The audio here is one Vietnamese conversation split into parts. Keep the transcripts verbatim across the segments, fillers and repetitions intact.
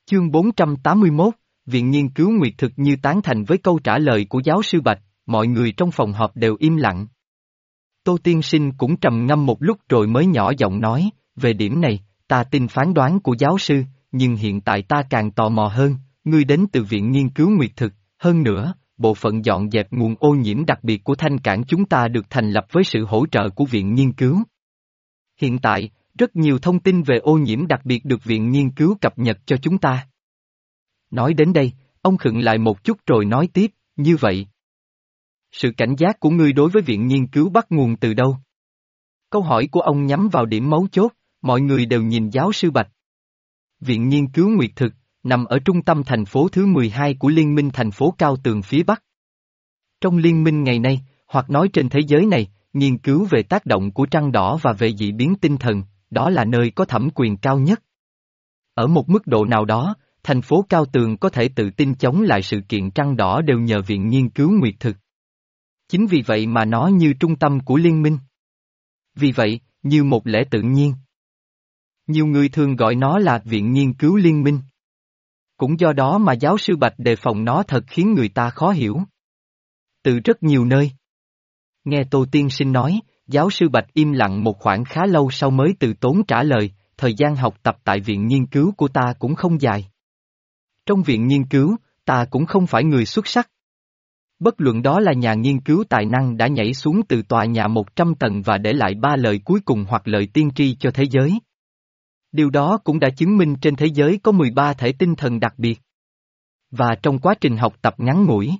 Chương bốn trăm tám mươi mốt, Viện Nghiên cứu Nguyệt Thực như tán thành với câu trả lời của giáo sư Bạch, mọi người trong phòng họp đều im lặng. Tô Tiên Sinh cũng trầm ngâm một lúc rồi mới nhỏ giọng nói, về điểm này, ta tin phán đoán của giáo sư, nhưng hiện tại ta càng tò mò hơn, ngươi đến từ Viện Nghiên cứu Nguyệt Thực, hơn nữa, bộ phận dọn dẹp nguồn ô nhiễm đặc biệt của Thanh Cảng chúng ta được thành lập với sự hỗ trợ của Viện Nghiên cứu. Hiện tại, rất nhiều thông tin về ô nhiễm đặc biệt được Viện Nghiên cứu cập nhật cho chúng ta. Nói đến đây, ông khựng lại một chút rồi nói tiếp, như vậy. Sự cảnh giác của ngươi đối với Viện Nghiên cứu bắt nguồn từ đâu? Câu hỏi của ông nhắm vào điểm mấu chốt, mọi người đều nhìn giáo sư Bạch. Viện Nghiên cứu Nguyệt Thực, nằm ở trung tâm thành phố thứ mười hai của Liên minh thành phố Cao Tường phía Bắc. Trong liên minh ngày nay, hoặc nói trên thế giới này, nghiên cứu về tác động của trăng đỏ và về dị biến tinh thần, đó là nơi có thẩm quyền cao nhất. Ở một mức độ nào đó, thành phố Cao Tường có thể tự tin chống lại sự kiện trăng đỏ đều nhờ Viện Nghiên cứu Nguyệt Thực. Chính vì vậy mà nó như trung tâm của liên minh. Vì vậy, như một lẽ tự nhiên. Nhiều người thường gọi nó là Viện Nghiên cứu Liên minh. Cũng do đó mà giáo sư Bạch đề phòng nó thật khiến người ta khó hiểu. Từ rất nhiều nơi. Nghe Tô Tiên Sinh nói, giáo sư Bạch im lặng một khoảng khá lâu sau mới từ tốn trả lời, thời gian học tập tại viện nghiên cứu của ta cũng không dài. Trong viện nghiên cứu, ta cũng không phải người xuất sắc. Bất luận đó là nhà nghiên cứu tài năng đã nhảy xuống từ tòa nhà một trăm tầng và để lại ba lời cuối cùng hoặc lời tiên tri cho thế giới. Điều đó cũng đã chứng minh trên thế giới có mười ba thể tinh thần đặc biệt. Và trong quá trình học tập ngắn ngủi,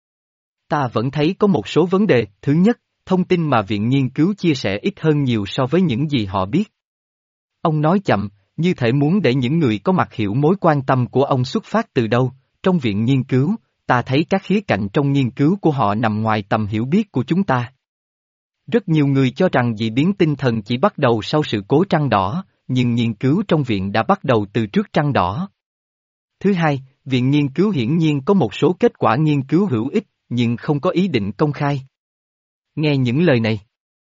ta vẫn thấy có một số vấn đề. Thứ nhất, thông tin mà viện nghiên cứu chia sẻ ít hơn nhiều so với những gì họ biết. Ông nói chậm, như thể muốn để những người có mặt hiểu mối quan tâm của ông xuất phát từ đâu. Trong viện nghiên cứu, ta thấy các khía cạnh trong nghiên cứu của họ nằm ngoài tầm hiểu biết của chúng ta. Rất nhiều người cho rằng dị biến tinh thần chỉ bắt đầu sau sự cố trăng đỏ, nhưng nghiên cứu trong viện đã bắt đầu từ trước trăng đỏ. Thứ hai, viện nghiên cứu hiển nhiên có một số kết quả nghiên cứu hữu ích, nhưng không có ý định công khai. Nghe những lời này,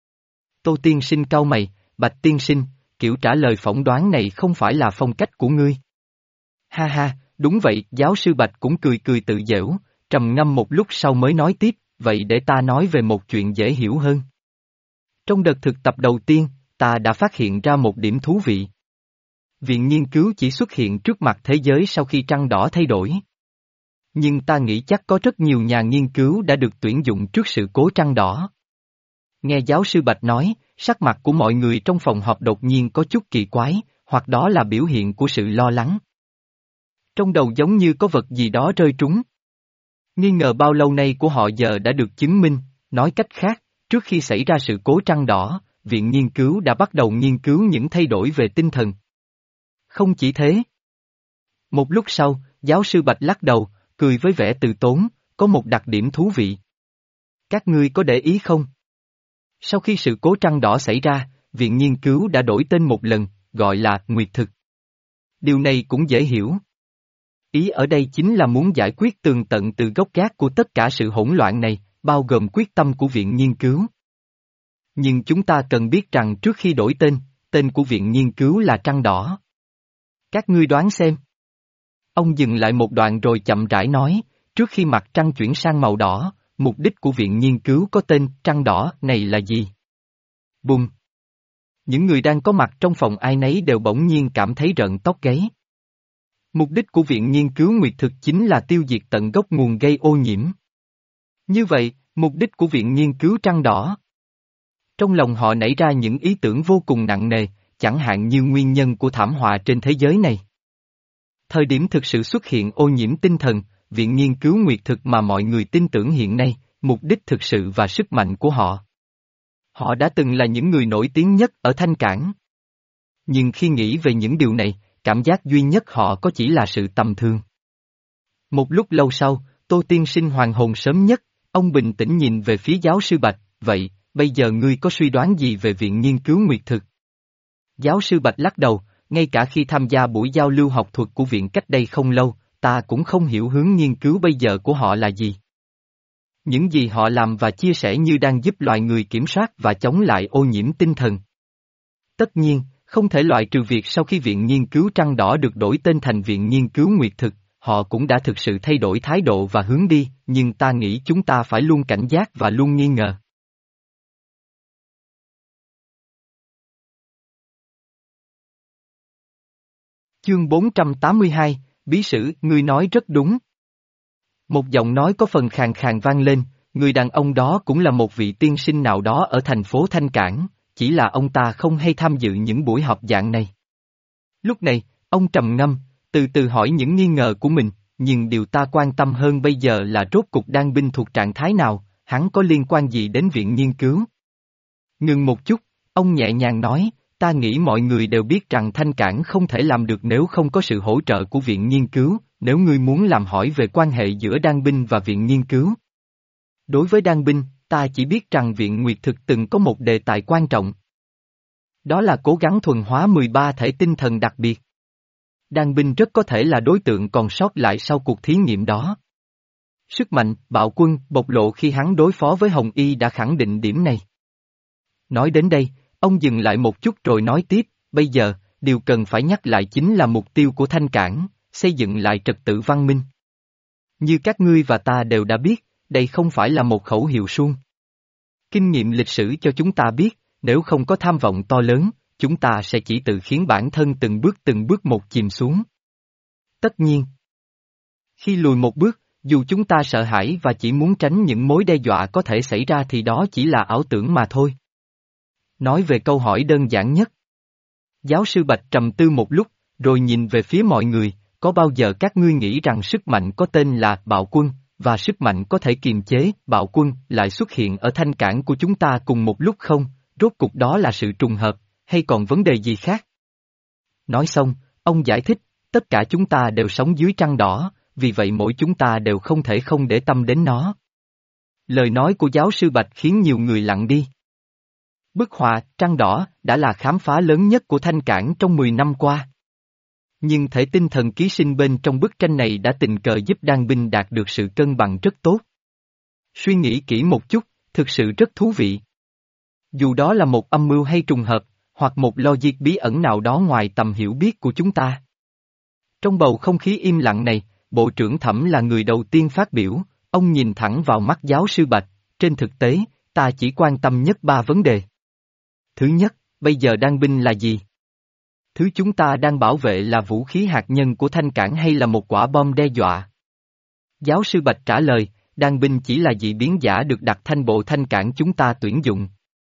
Tô Tiên Sinh cau mày, Bạch Tiên Sinh, kiểu trả lời phỏng đoán này không phải là phong cách của ngươi. Ha ha, đúng vậy, giáo sư Bạch cũng cười cười tự giễu, trầm ngâm một lúc sau mới nói tiếp, vậy để ta nói về một chuyện dễ hiểu hơn. Trong đợt thực tập đầu tiên, ta đã phát hiện ra một điểm thú vị. Viện nghiên cứu chỉ xuất hiện trước mặt thế giới sau khi trăng đỏ thay đổi. Nhưng ta nghĩ chắc có rất nhiều nhà nghiên cứu đã được tuyển dụng trước sự cố trăng đỏ. Nghe giáo sư Bạch nói, sắc mặt của mọi người trong phòng họp đột nhiên có chút kỳ quái, hoặc đó là biểu hiện của sự lo lắng. Trong đầu giống như có vật gì đó rơi trúng. Nghi ngờ bao lâu nay của họ giờ đã được chứng minh, nói cách khác, trước khi xảy ra sự cố trăng đỏ, viện nghiên cứu đã bắt đầu nghiên cứu những thay đổi về tinh thần. Không chỉ thế. Một lúc sau, giáo sư Bạch lắc đầu, cười với vẻ từ tốn, có một đặc điểm thú vị. Các ngươi có để ý không? Sau khi sự cố trăng đỏ xảy ra, viện nghiên cứu đã đổi tên một lần, gọi là Nguyệt Thực. Điều này cũng dễ hiểu. Ý ở đây chính là muốn giải quyết tường tận từ gốc gác của tất cả sự hỗn loạn này, bao gồm quyết tâm của viện nghiên cứu. Nhưng chúng ta cần biết rằng trước khi đổi tên, tên của viện nghiên cứu là trăng đỏ. Các ngươi đoán xem. Ông dừng lại một đoạn rồi chậm rãi nói, trước khi mặt trăng chuyển sang màu đỏ, mục đích của viện nghiên cứu có tên trăng đỏ này là gì? Bùm! Những người đang có mặt trong phòng ai nấy đều bỗng nhiên cảm thấy rợn tóc gáy. Mục đích của viện nghiên cứu Nguyệt Thực chính là tiêu diệt tận gốc nguồn gây ô nhiễm. Như vậy, mục đích của viện nghiên cứu trăng đỏ. Trong lòng họ nảy ra những ý tưởng vô cùng nặng nề, chẳng hạn như nguyên nhân của thảm họa trên thế giới này. Thời điểm thực sự xuất hiện ô nhiễm tinh thần, viện nghiên cứu Nguyệt Thực mà mọi người tin tưởng hiện nay, mục đích thực sự và sức mạnh của họ. Họ đã từng là những người nổi tiếng nhất ở Thanh Cảng. Nhưng khi nghĩ về những điều này, cảm giác duy nhất họ có chỉ là sự tầm thường. Một lúc lâu sau, Tô Tiên Sinh hoàn hồn sớm nhất, ông bình tĩnh nhìn về phía giáo sư Bạch, vậy, bây giờ ngươi có suy đoán gì về viện nghiên cứu Nguyệt Thực? Giáo sư Bạch lắc đầu, ngay cả khi tham gia buổi giao lưu học thuật của viện cách đây không lâu, ta cũng không hiểu hướng nghiên cứu bây giờ của họ là gì. Những gì họ làm và chia sẻ như đang giúp loài người kiểm soát và chống lại ô nhiễm tinh thần. Tất nhiên, Không thể loại trừ việc sau khi Viện Nghiên cứu Trăng Đỏ được đổi tên thành Viện Nghiên cứu Nguyệt Thực, họ cũng đã thực sự thay đổi thái độ và hướng đi, nhưng ta nghĩ chúng ta phải luôn cảnh giác và luôn nghi ngờ. Chương bốn trăm tám mươi hai, Bí sử, ngươi nói rất đúng. Một giọng nói có phần khàn khàn vang lên, người đàn ông đó cũng là một vị tiên sinh nào đó ở thành phố Thanh Cảng, chỉ là ông ta không hay tham dự những buổi họp dạng này. Lúc này, ông trầm ngâm, từ từ hỏi những nghi ngờ của mình, nhưng điều ta quan tâm hơn bây giờ là rốt cục Đan binh thuộc trạng thái nào, hắn có liên quan gì đến viện nghiên cứu. Ngừng một chút, ông nhẹ nhàng nói, ta nghĩ mọi người đều biết rằng Thanh Cảng không thể làm được nếu không có sự hỗ trợ của viện nghiên cứu, nếu ngươi muốn làm hỏi về quan hệ giữa Đan binh và viện nghiên cứu. Đối với Đan binh, ta chỉ biết rằng viện Nguyệt Thực từng có một đề tài quan trọng. Đó là cố gắng thuần hóa mười ba thể tinh thần đặc biệt. Đan binh rất có thể là đối tượng còn sót lại sau cuộc thí nghiệm đó. Sức mạnh, bạo quân, bộc lộ khi hắn đối phó với Hồng Y đã khẳng định điểm này. Nói đến đây, ông dừng lại một chút rồi nói tiếp, bây giờ, điều cần phải nhắc lại chính là mục tiêu của Thanh Cảng, xây dựng lại trật tự văn minh. Như các ngươi và ta đều đã biết, đây không phải là một khẩu hiệu suông. Kinh nghiệm lịch sử cho chúng ta biết, nếu không có tham vọng to lớn, chúng ta sẽ chỉ tự khiến bản thân từng bước từng bước một chìm xuống. Tất nhiên, khi lùi một bước, dù chúng ta sợ hãi và chỉ muốn tránh những mối đe dọa có thể xảy ra thì đó chỉ là ảo tưởng mà thôi. Nói về câu hỏi đơn giản nhất. Giáo sư Bạch trầm tư một lúc, rồi nhìn về phía mọi người, có bao giờ các ngươi nghĩ rằng sức mạnh có tên là bạo quân, và sức mạnh có thể kiềm chế bạo quân lại xuất hiện ở Thanh Cảng của chúng ta cùng một lúc không? Rốt cục đó là sự trùng hợp, hay còn vấn đề gì khác? Nói xong, ông giải thích, tất cả chúng ta đều sống dưới trăng đỏ, vì vậy mỗi chúng ta đều không thể không để tâm đến nó. Lời nói của giáo sư Bạch khiến nhiều người lặng đi. Bức họa Trăng Đỏ đã là khám phá lớn nhất của Thanh Cảng trong mười năm qua. Nhưng thể tinh thần ký sinh bên trong bức tranh này đã tình cờ giúp Đan binh đạt được sự cân bằng rất tốt. Suy nghĩ kỹ một chút, thực sự rất thú vị. Dù đó là một âm mưu hay trùng hợp, hoặc một logic bí ẩn nào đó ngoài tầm hiểu biết của chúng ta. Trong bầu không khí im lặng này, Bộ trưởng Thẩm là người đầu tiên phát biểu, ông nhìn thẳng vào mắt giáo sư Bạch, trên thực tế, ta chỉ quan tâm nhất ba vấn đề. Thứ nhất, bây giờ Đan binh là gì? Thứ chúng ta đang bảo vệ là vũ khí hạt nhân của Thanh Cảng hay là một quả bom đe dọa? Giáo sư Bạch trả lời, Đan binh chỉ là dị biến giả được đặt thanh bộ Thanh Cảng chúng ta tuyển dụng.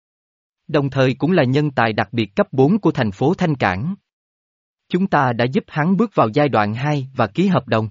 Đồng thời cũng là nhân tài đặc biệt cấp bốn của thành phố Thanh Cảng. Chúng ta đã giúp hắn bước vào giai đoạn hai và ký hợp đồng.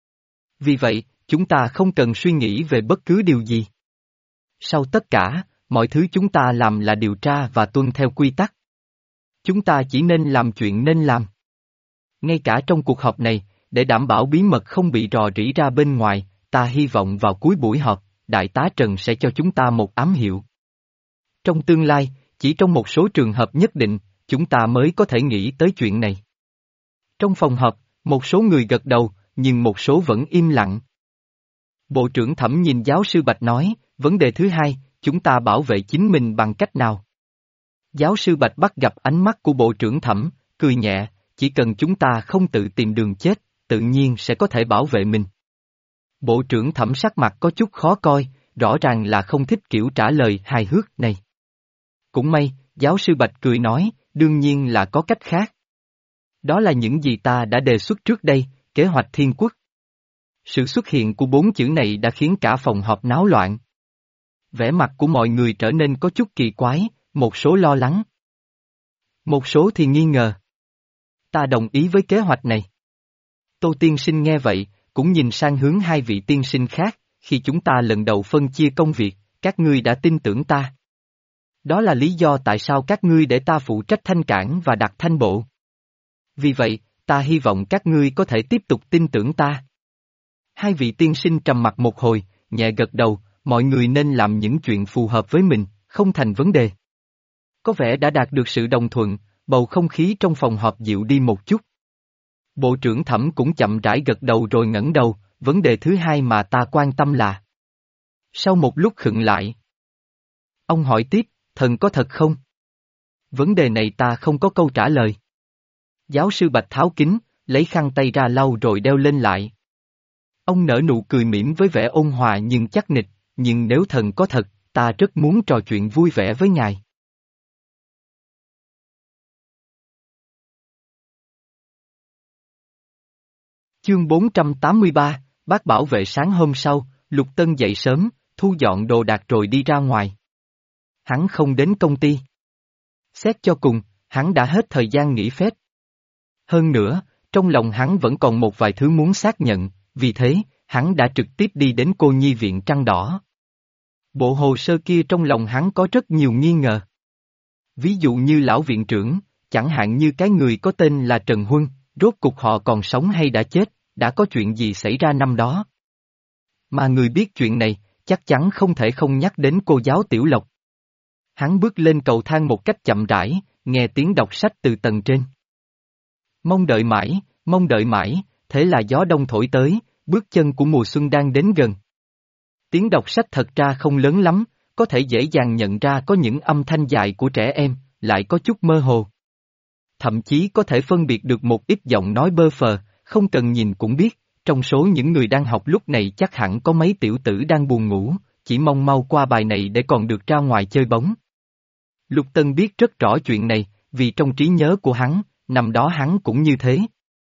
Vì vậy, chúng ta không cần suy nghĩ về bất cứ điều gì. Sau tất cả, mọi thứ chúng ta làm là điều tra và tuân theo quy tắc. Chúng ta chỉ nên làm chuyện nên làm. Ngay cả trong cuộc họp này, để đảm bảo bí mật không bị rò rỉ ra bên ngoài, ta hy vọng vào cuối buổi họp, Đại tá Trần sẽ cho chúng ta một ám hiệu. Trong tương lai, chỉ trong một số trường hợp nhất định, chúng ta mới có thể nghĩ tới chuyện này. Trong phòng họp, một số người gật đầu, nhưng một số vẫn im lặng. Bộ trưởng Thẩm nhìn giáo sư Bạch nói, vấn đề thứ hai, chúng ta bảo vệ chính mình bằng cách nào? Giáo sư Bạch bắt gặp ánh mắt của Bộ trưởng Thẩm, cười nhẹ, chỉ cần chúng ta không tự tìm đường chết, tự nhiên sẽ có thể bảo vệ mình. Bộ trưởng Thẩm sắc mặt có chút khó coi, rõ ràng là không thích kiểu trả lời hài hước này. Cũng may, giáo sư Bạch cười nói, đương nhiên là có cách khác. Đó là những gì ta đã đề xuất trước đây, kế hoạch thiên quốc. Sự xuất hiện của bốn chữ này đã khiến cả phòng họp náo loạn. Vẻ mặt của mọi người trở nên có chút kỳ quái, một số lo lắng. Một số thì nghi ngờ. Ta đồng ý với kế hoạch này. Tô tiên sinh nghe vậy, cũng nhìn sang hướng hai vị tiên sinh khác, khi chúng ta lần đầu phân chia công việc, các ngươi đã tin tưởng ta. Đó là lý do tại sao các ngươi để ta phụ trách Thanh Cảng và đặt thanh bộ. Vì vậy, ta hy vọng các ngươi có thể tiếp tục tin tưởng ta. Hai vị tiên sinh trầm mặc một hồi, nhẹ gật đầu, mọi người nên làm những chuyện phù hợp với mình, không thành vấn đề. Có vẻ đã đạt được sự đồng thuận, bầu không khí trong phòng họp dịu đi một chút. Bộ trưởng Thẩm cũng chậm rãi gật đầu rồi ngẩng đầu, vấn đề thứ hai mà ta quan tâm là. Sau một lúc khựng lại, ông hỏi tiếp, thần có thật không? Vấn đề này ta không có câu trả lời. Giáo sư Bạch tháo kính, lấy khăn tay ra lau rồi đeo lên lại. Ông nở nụ cười mỉm với vẻ ôn hòa nhưng chắc nịch, nhưng nếu thần có thật, ta rất muốn trò chuyện vui vẻ với ngài. Chương bốn trăm tám mươi ba, bác bảo vệ. Sáng hôm sau, Lục Tân dậy sớm, thu dọn đồ đạc rồi đi ra ngoài. Hắn không đến công ty. Xét cho cùng, hắn đã hết thời gian nghỉ phép. Hơn nữa, trong lòng hắn vẫn còn một vài thứ muốn xác nhận, vì thế, hắn đã trực tiếp đi đến cô nhi viện Trăng Đỏ. Bộ hồ sơ kia trong lòng hắn có rất nhiều nghi ngờ. Ví dụ như lão viện trưởng, chẳng hạn như cái người có tên là Trần Huân, rốt cuộc họ còn sống hay đã chết, đã có chuyện gì xảy ra năm đó. Mà người biết chuyện này, chắc chắn không thể không nhắc đến cô giáo Tiểu Lộc. Hắn bước lên cầu thang một cách chậm rãi, nghe tiếng đọc sách từ tầng trên. Mong đợi mãi, mong đợi mãi, thế là gió đông thổi tới, bước chân của mùa xuân đang đến gần. Tiếng đọc sách thật ra không lớn lắm, có thể dễ dàng nhận ra có những âm thanh dài của trẻ em, lại có chút mơ hồ. Thậm chí có thể phân biệt được một ít giọng nói bơ phờ, không cần nhìn cũng biết, trong số những người đang học lúc này chắc hẳn có mấy tiểu tử đang buồn ngủ, chỉ mong mau qua bài này để còn được ra ngoài chơi bóng. Lục Tân biết rất rõ chuyện này, vì trong trí nhớ của hắn, năm đó hắn cũng như thế.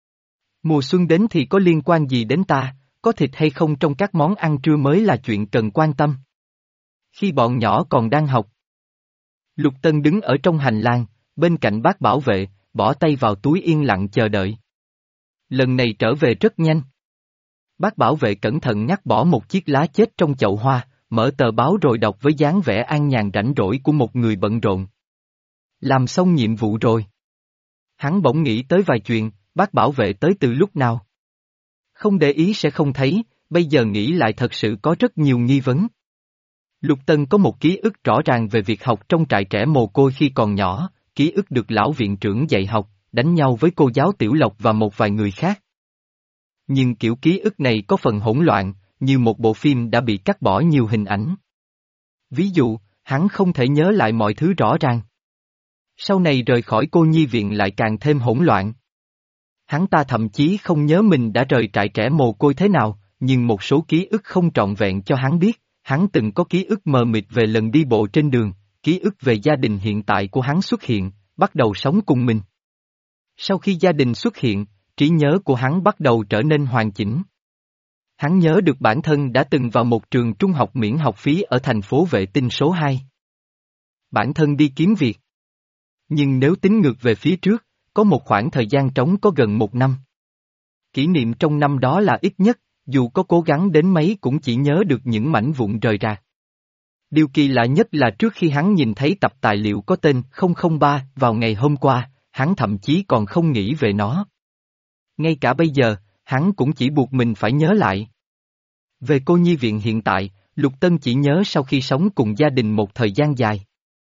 Mùa xuân đến thì có liên quan gì đến ta, có thịt hay không trong các món ăn trưa mới là chuyện cần quan tâm. Khi bọn nhỏ còn đang học, Lục Tân đứng ở trong hành lang, bên cạnh bác bảo vệ, bỏ tay vào túi yên lặng chờ đợi. Lần này trở về rất nhanh. Bác bảo vệ cẩn thận nhặt bỏ một chiếc lá chết trong chậu hoa, mở tờ báo rồi đọc với dáng vẻ an nhàn rảnh rỗi của một người bận rộn. Làm xong nhiệm vụ rồi. Hắn bỗng nghĩ tới vài chuyện, bác bảo vệ tới từ lúc nào. Không để ý sẽ không thấy, bây giờ nghĩ lại thật sự có rất nhiều nghi vấn. Lục Tân có một ký ức rõ ràng về việc học trong trại trẻ mồ côi khi còn nhỏ, ký ức được lão viện trưởng dạy học, đánh nhau với cô giáo Tiểu Lộc và một vài người khác. Nhưng kiểu ký ức này có phần hỗn loạn, như một bộ phim đã bị cắt bỏ nhiều hình ảnh. Ví dụ, hắn không thể nhớ lại mọi thứ rõ ràng. Sau này rời khỏi cô nhi viện lại càng thêm hỗn loạn. Hắn ta thậm chí không nhớ mình đã rời trại trẻ mồ côi thế nào, nhưng một số ký ức không trọn vẹn cho hắn biết, hắn từng có ký ức mờ mịt về lần đi bộ trên đường, ký ức về gia đình hiện tại của hắn xuất hiện, bắt đầu sống cùng mình. Sau khi gia đình xuất hiện, trí nhớ của hắn bắt đầu trở nên hoàn chỉnh. Hắn nhớ được bản thân đã từng vào một trường trung học miễn học phí ở thành phố Vệ Tinh số hai. Bản thân đi kiếm việc. Nhưng nếu tính ngược về phía trước, có một khoảng thời gian trống có gần một năm. Kỷ niệm trong năm đó là ít nhất, dù có cố gắng đến mấy cũng chỉ nhớ được những mảnh vụn rời rạc. Điều kỳ lạ nhất là trước khi hắn nhìn thấy tập tài liệu có tên không không ba vào ngày hôm qua, hắn thậm chí còn không nghĩ về nó. Ngay cả bây giờ, hắn cũng chỉ buộc mình phải nhớ lại. Về cô nhi viện hiện tại, Lục Tân chỉ nhớ sau khi sống cùng gia đình một thời gian dài.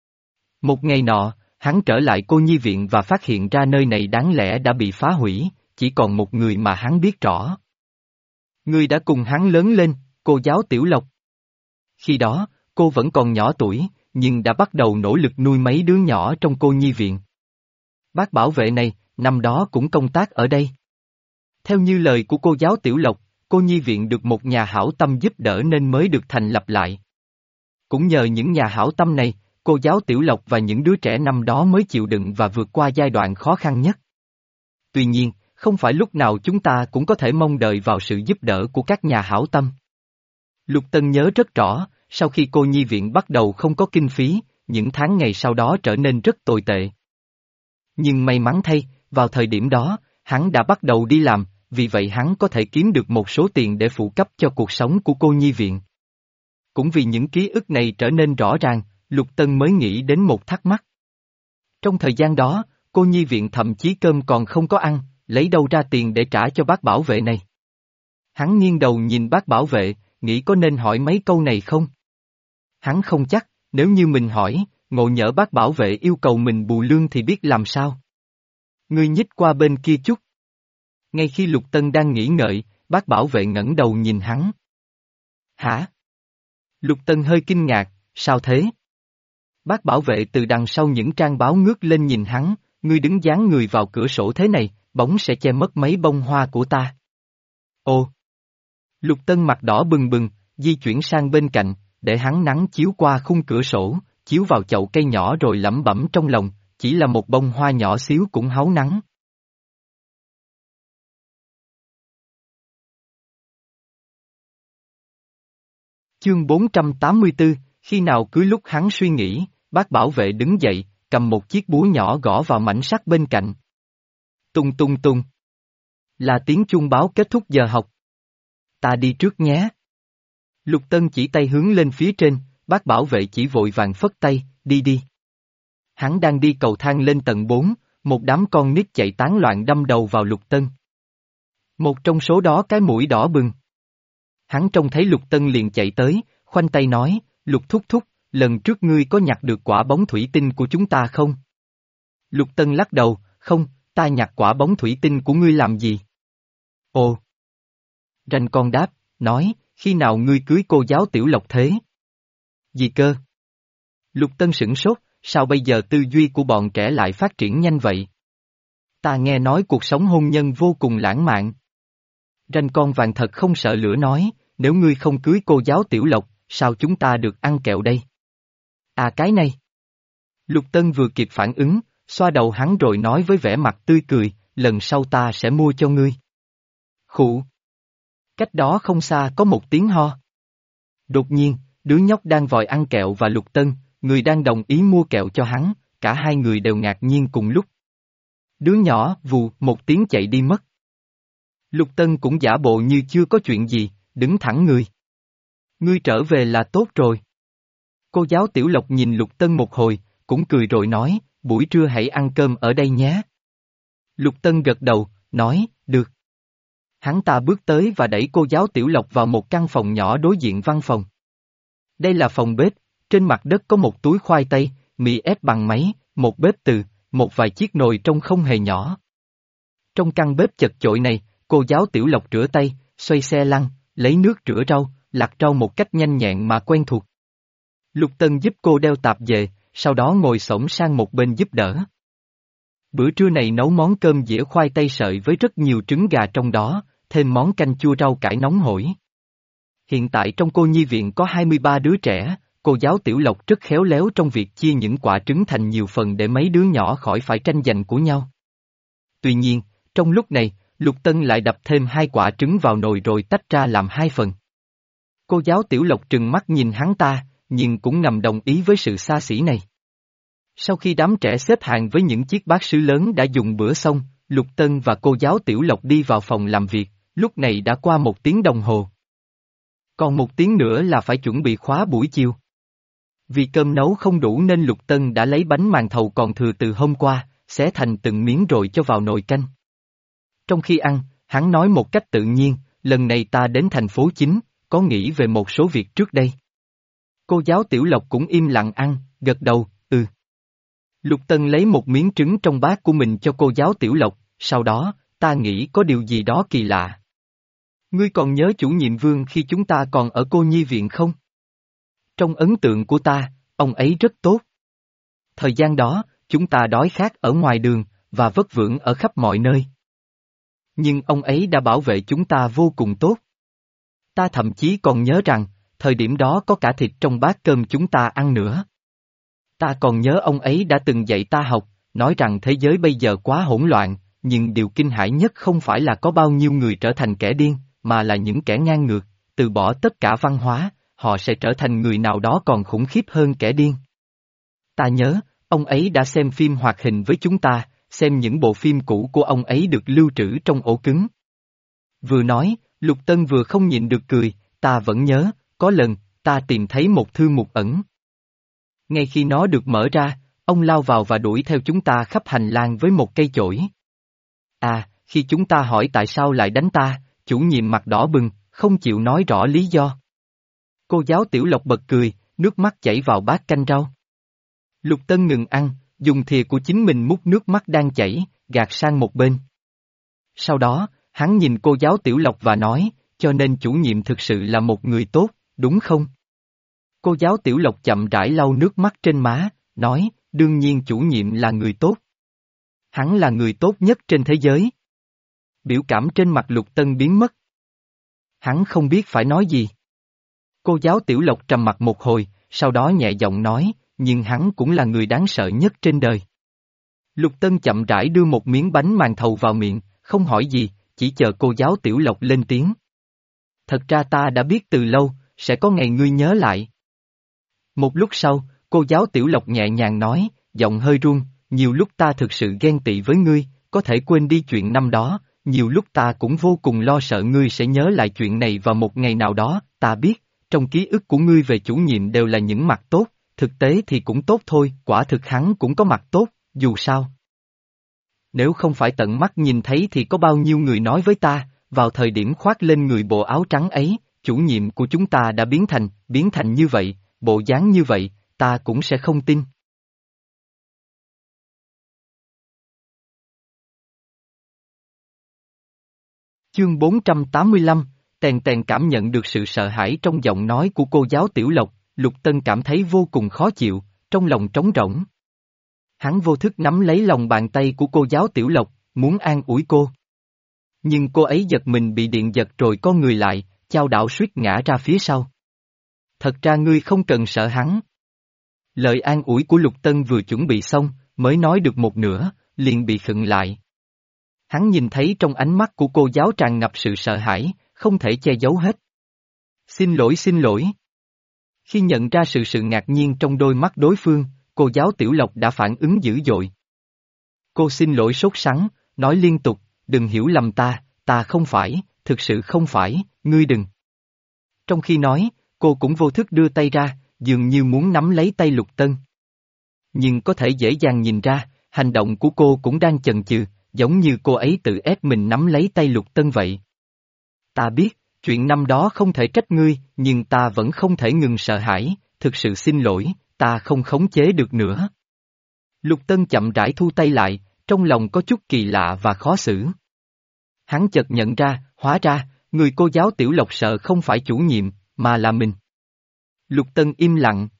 Một ngày nọ, hắn trở lại cô nhi viện và phát hiện ra nơi này đáng lẽ đã bị phá hủy, chỉ còn một người mà hắn biết rõ. Người đã cùng hắn lớn lên, cô giáo Tiểu Lộc. Khi đó, cô vẫn còn nhỏ tuổi, nhưng đã bắt đầu nỗ lực nuôi mấy đứa nhỏ trong cô nhi viện. Bác bảo vệ này, năm đó cũng công tác ở đây. Theo như lời của cô giáo Tiểu Lộc, cô nhi viện được một nhà hảo tâm giúp đỡ nên mới được thành lập lại. Cũng nhờ những nhà hảo tâm này, cô giáo Tiểu Lộc và những đứa trẻ năm đó mới chịu đựng và vượt qua giai đoạn khó khăn nhất. Tuy nhiên, không phải lúc nào chúng ta cũng có thể mong đợi vào sự giúp đỡ của các nhà hảo tâm. Lục Tân nhớ rất rõ, sau khi cô nhi viện bắt đầu không có kinh phí, những tháng ngày sau đó trở nên rất tồi tệ. Nhưng may mắn thay, vào thời điểm đó, hắn đã bắt đầu đi làm, vì vậy hắn có thể kiếm được một số tiền để phụ cấp cho cuộc sống của cô nhi viện. Cũng vì những ký ức này trở nên rõ ràng, Lục Tân mới nghĩ đến một thắc mắc. Trong thời gian đó, cô nhi viện thậm chí cơm còn không có ăn, lấy đâu ra tiền để trả cho bác bảo vệ này? Hắn nghiêng đầu nhìn bác bảo vệ, nghĩ có nên hỏi mấy câu này không? Hắn không chắc, nếu như mình hỏi, ngộ nhỡ bác bảo vệ yêu cầu mình bù lương thì biết làm sao? Ngươi nhích qua bên kia chút. Ngay khi Lục Tân đang nghĩ ngợi, bác bảo vệ ngẩng đầu nhìn hắn. Hả? Lục Tân hơi kinh ngạc, sao thế? Bác bảo vệ từ đằng sau những trang báo ngước lên nhìn hắn, ngươi đứng dán người vào cửa sổ thế này, bóng sẽ che mất mấy bông hoa của ta. Ồ! Lục Tân mặt đỏ bừng bừng, di chuyển sang bên cạnh, để hắn nắng chiếu qua khung cửa sổ, chiếu vào chậu cây nhỏ rồi lẩm bẩm trong lòng, chỉ là một bông hoa nhỏ xíu cũng háu nắng. Chương bốn trăm tám mươi tư, khi nào cứ lúc hắn suy nghĩ, bác bảo vệ đứng dậy, cầm một chiếc búa nhỏ gõ vào mảnh sắt bên cạnh. Tung tung tung. Là tiếng chuông báo kết thúc giờ học. Ta đi trước nhé. Lục Tân chỉ tay hướng lên phía trên, bác bảo vệ chỉ vội vàng phất tay, đi đi. Hắn đang đi cầu thang lên tầng bốn, một đám con nít chạy tán loạn đâm đầu vào Lục Tân. Một trong số đó cái mũi đỏ bừng. Hắn trông thấy Lục Tân liền chạy tới, khoanh tay nói, Lục thúc thúc, lần trước ngươi có nhặt được quả bóng thủy tinh của chúng ta không? Lục Tân lắc đầu, không, ta nhặt quả bóng thủy tinh của ngươi làm gì? Ồ! Ranh con đáp, nói, khi nào ngươi cưới cô giáo Tiểu Lộc thế? Gì cơ? Lục Tân sửng sốt, sao bây giờ tư duy của bọn trẻ lại phát triển nhanh vậy? Ta nghe nói cuộc sống hôn nhân vô cùng lãng mạn. Ranh con vàng thật không sợ lửa nói, nếu ngươi không cưới cô giáo Tiểu Lộc, sao chúng ta được ăn kẹo đây? À cái này! Lục Tân vừa kịp phản ứng, xoa đầu hắn rồi nói với vẻ mặt tươi cười, lần sau ta sẽ mua cho ngươi. Khụ! Cách đó không xa có một tiếng ho. Đột nhiên, đứa nhóc đang vòi ăn kẹo và Lục Tân, người đang đồng ý mua kẹo cho hắn, cả hai người đều ngạc nhiên cùng lúc. Đứa nhỏ vù một tiếng chạy đi mất. Lục Tân cũng giả bộ như chưa có chuyện gì, đứng thẳng người. Ngươi trở về là tốt rồi. Cô giáo Tiểu Lộc nhìn Lục Tân một hồi, cũng cười rồi nói, buổi trưa hãy ăn cơm ở đây nhé. Lục Tân gật đầu, nói, được. Hắn ta bước tới và đẩy cô giáo Tiểu Lộc vào một căn phòng nhỏ đối diện văn phòng. Đây là phòng bếp, trên mặt đất có một túi khoai tây, mì ép bằng máy, một bếp từ, một vài chiếc nồi trông không hề nhỏ. Trong căn bếp chật chội này, cô giáo Tiểu Lộc rửa tay, xoay xe lăn, lấy nước rửa rau, lặt rau một cách nhanh nhẹn mà quen thuộc. Lục Tân giúp cô đeo tạp về, sau đó ngồi xổm sang một bên giúp đỡ. Bữa trưa này nấu món cơm dĩa khoai tây sợi với rất nhiều trứng gà trong đó, thêm món canh chua rau cải nóng hổi. Hiện tại trong cô nhi viện có hai mươi ba đứa trẻ, cô giáo Tiểu Lộc rất khéo léo trong việc chia những quả trứng thành nhiều phần để mấy đứa nhỏ khỏi phải tranh giành của nhau. Tuy nhiên, trong lúc này, Lục Tân lại đập thêm hai quả trứng vào nồi rồi tách ra làm hai phần. Cô giáo Tiểu Lộc trừng mắt nhìn hắn ta, nhưng cũng ngầm đồng ý với sự xa xỉ này. Sau khi đám trẻ xếp hàng với những chiếc bát sứ lớn đã dùng bữa xong, Lục Tân và cô giáo Tiểu Lộc đi vào phòng làm việc, lúc này đã qua một tiếng đồng hồ. Còn một tiếng nữa là phải chuẩn bị khóa buổi chiều. Vì cơm nấu không đủ nên Lục Tân đã lấy bánh màn thầu còn thừa từ hôm qua, xé thành từng miếng rồi cho vào nồi canh. Trong khi ăn, hắn nói một cách tự nhiên, lần này ta đến thành phố chính, có nghĩ về một số việc trước đây. Cô giáo Tiểu Lộc cũng im lặng ăn, gật đầu, ừ. Lục Tân lấy một miếng trứng trong bát của mình cho cô giáo Tiểu Lộc, sau đó, ta nghĩ có điều gì đó kỳ lạ. Ngươi còn nhớ chủ nhiệm Vương khi chúng ta còn ở cô nhi viện không? Trong ấn tượng của ta, ông ấy rất tốt. Thời gian đó, chúng ta đói khát ở ngoài đường, và vất vưởng ở khắp mọi nơi. Nhưng ông ấy đã bảo vệ chúng ta vô cùng tốt. Ta thậm chí còn nhớ rằng, thời điểm đó có cả thịt trong bát cơm chúng ta ăn nữa. Ta còn nhớ ông ấy đã từng dạy ta học, nói rằng thế giới bây giờ quá hỗn loạn, nhưng điều kinh hãi nhất không phải là có bao nhiêu người trở thành kẻ điên, mà là những kẻ ngang ngược, từ bỏ tất cả văn hóa, họ sẽ trở thành người nào đó còn khủng khiếp hơn kẻ điên. Ta nhớ, ông ấy đã xem phim hoạt hình với chúng ta, xem những bộ phim cũ của ông ấy được lưu trữ trong ổ cứng. Vừa nói, Lục Tân vừa không nhịn được cười, ta vẫn nhớ, có lần, ta tìm thấy một thư mục ẩn. Ngay khi nó được mở ra, ông lao vào và đuổi theo chúng ta khắp hành lang với một cây chổi. À, khi chúng ta hỏi tại sao lại đánh ta, chủ nhiệm mặt đỏ bừng, không chịu nói rõ lý do. Cô giáo Tiểu Lộc bật cười, nước mắt chảy vào bát canh rau. Lục Tân ngừng ăn, dùng thìa của chính mình múc nước mắt đang chảy, gạt sang một bên. Sau đó, hắn nhìn cô giáo Tiểu Lộc và nói, cho nên chủ nhiệm thực sự là một người tốt, đúng không? Cô giáo Tiểu Lộc chậm rãi lau nước mắt trên má, nói, đương nhiên chủ nhiệm là người tốt. Hắn là người tốt nhất trên thế giới. Biểu cảm trên mặt Lục Tân biến mất. Hắn không biết phải nói gì. Cô giáo Tiểu Lộc trầm mặt một hồi, sau đó nhẹ giọng nói, nhưng hắn cũng là người đáng sợ nhất trên đời. Lục Tân chậm rãi đưa một miếng bánh màn thầu vào miệng, không hỏi gì, chỉ chờ cô giáo Tiểu Lộc lên tiếng. Thật ra ta đã biết từ lâu, sẽ có ngày ngươi nhớ lại. Một lúc sau, cô giáo Tiểu Lộc nhẹ nhàng nói, giọng hơi run, nhiều lúc ta thực sự ghen tị với ngươi, có thể quên đi chuyện năm đó, nhiều lúc ta cũng vô cùng lo sợ ngươi sẽ nhớ lại chuyện này vào một ngày nào đó, ta biết, trong ký ức của ngươi về chủ nhiệm đều là những mặt tốt, thực tế thì cũng tốt thôi, quả thực hắn cũng có mặt tốt, dù sao. Nếu không phải tận mắt nhìn thấy thì có bao nhiêu người nói với ta, vào thời điểm khoác lên người bộ áo trắng ấy, chủ nhiệm của chúng ta đã biến thành, biến thành như vậy, bộ dáng như vậy, ta cũng sẽ không tin. Chương bốn trăm tám mươi lăm, Tèn Tèn cảm nhận được sự sợ hãi trong giọng nói của cô giáo Tiểu Lộc, Lục Tân cảm thấy vô cùng khó chịu, trong lòng trống rỗng. Hắn vô thức nắm lấy lòng bàn tay của cô giáo Tiểu Lộc, muốn an ủi cô. Nhưng cô ấy giật mình bị điện giật rồi co người lại, chao đảo suýt ngã ra phía sau. Thật ra ngươi không cần sợ hắn. Lời an ủi của Lục Tân vừa chuẩn bị xong, mới nói được một nửa, liền bị khựng lại. Hắn nhìn thấy trong ánh mắt của cô giáo tràn ngập sự sợ hãi, không thể che giấu hết. Xin lỗi xin lỗi. Khi nhận ra sự sự ngạc nhiên trong đôi mắt đối phương, cô giáo Tiểu Lộc đã phản ứng dữ dội. Cô xin lỗi sốt sắng, nói liên tục, đừng hiểu lầm ta, ta không phải, thực sự không phải, ngươi đừng. Trong khi nói, cô cũng vô thức đưa tay ra, dường như muốn nắm lấy tay Lục Tân. Nhưng có thể dễ dàng nhìn ra, hành động của cô cũng đang chần chừ, giống như cô ấy tự ép mình nắm lấy tay Lục Tân vậy. Ta biết, chuyện năm đó không thể trách ngươi, nhưng ta vẫn không thể ngừng sợ hãi, thực sự xin lỗi, ta không khống chế được nữa. Lục Tân chậm rãi thu tay lại, trong lòng có chút kỳ lạ và khó xử. Hắn chợt nhận ra, hóa ra, người cô giáo Tiểu Lộc sợ không phải chủ nhiệm, mà là mình. Lục Tân im lặng.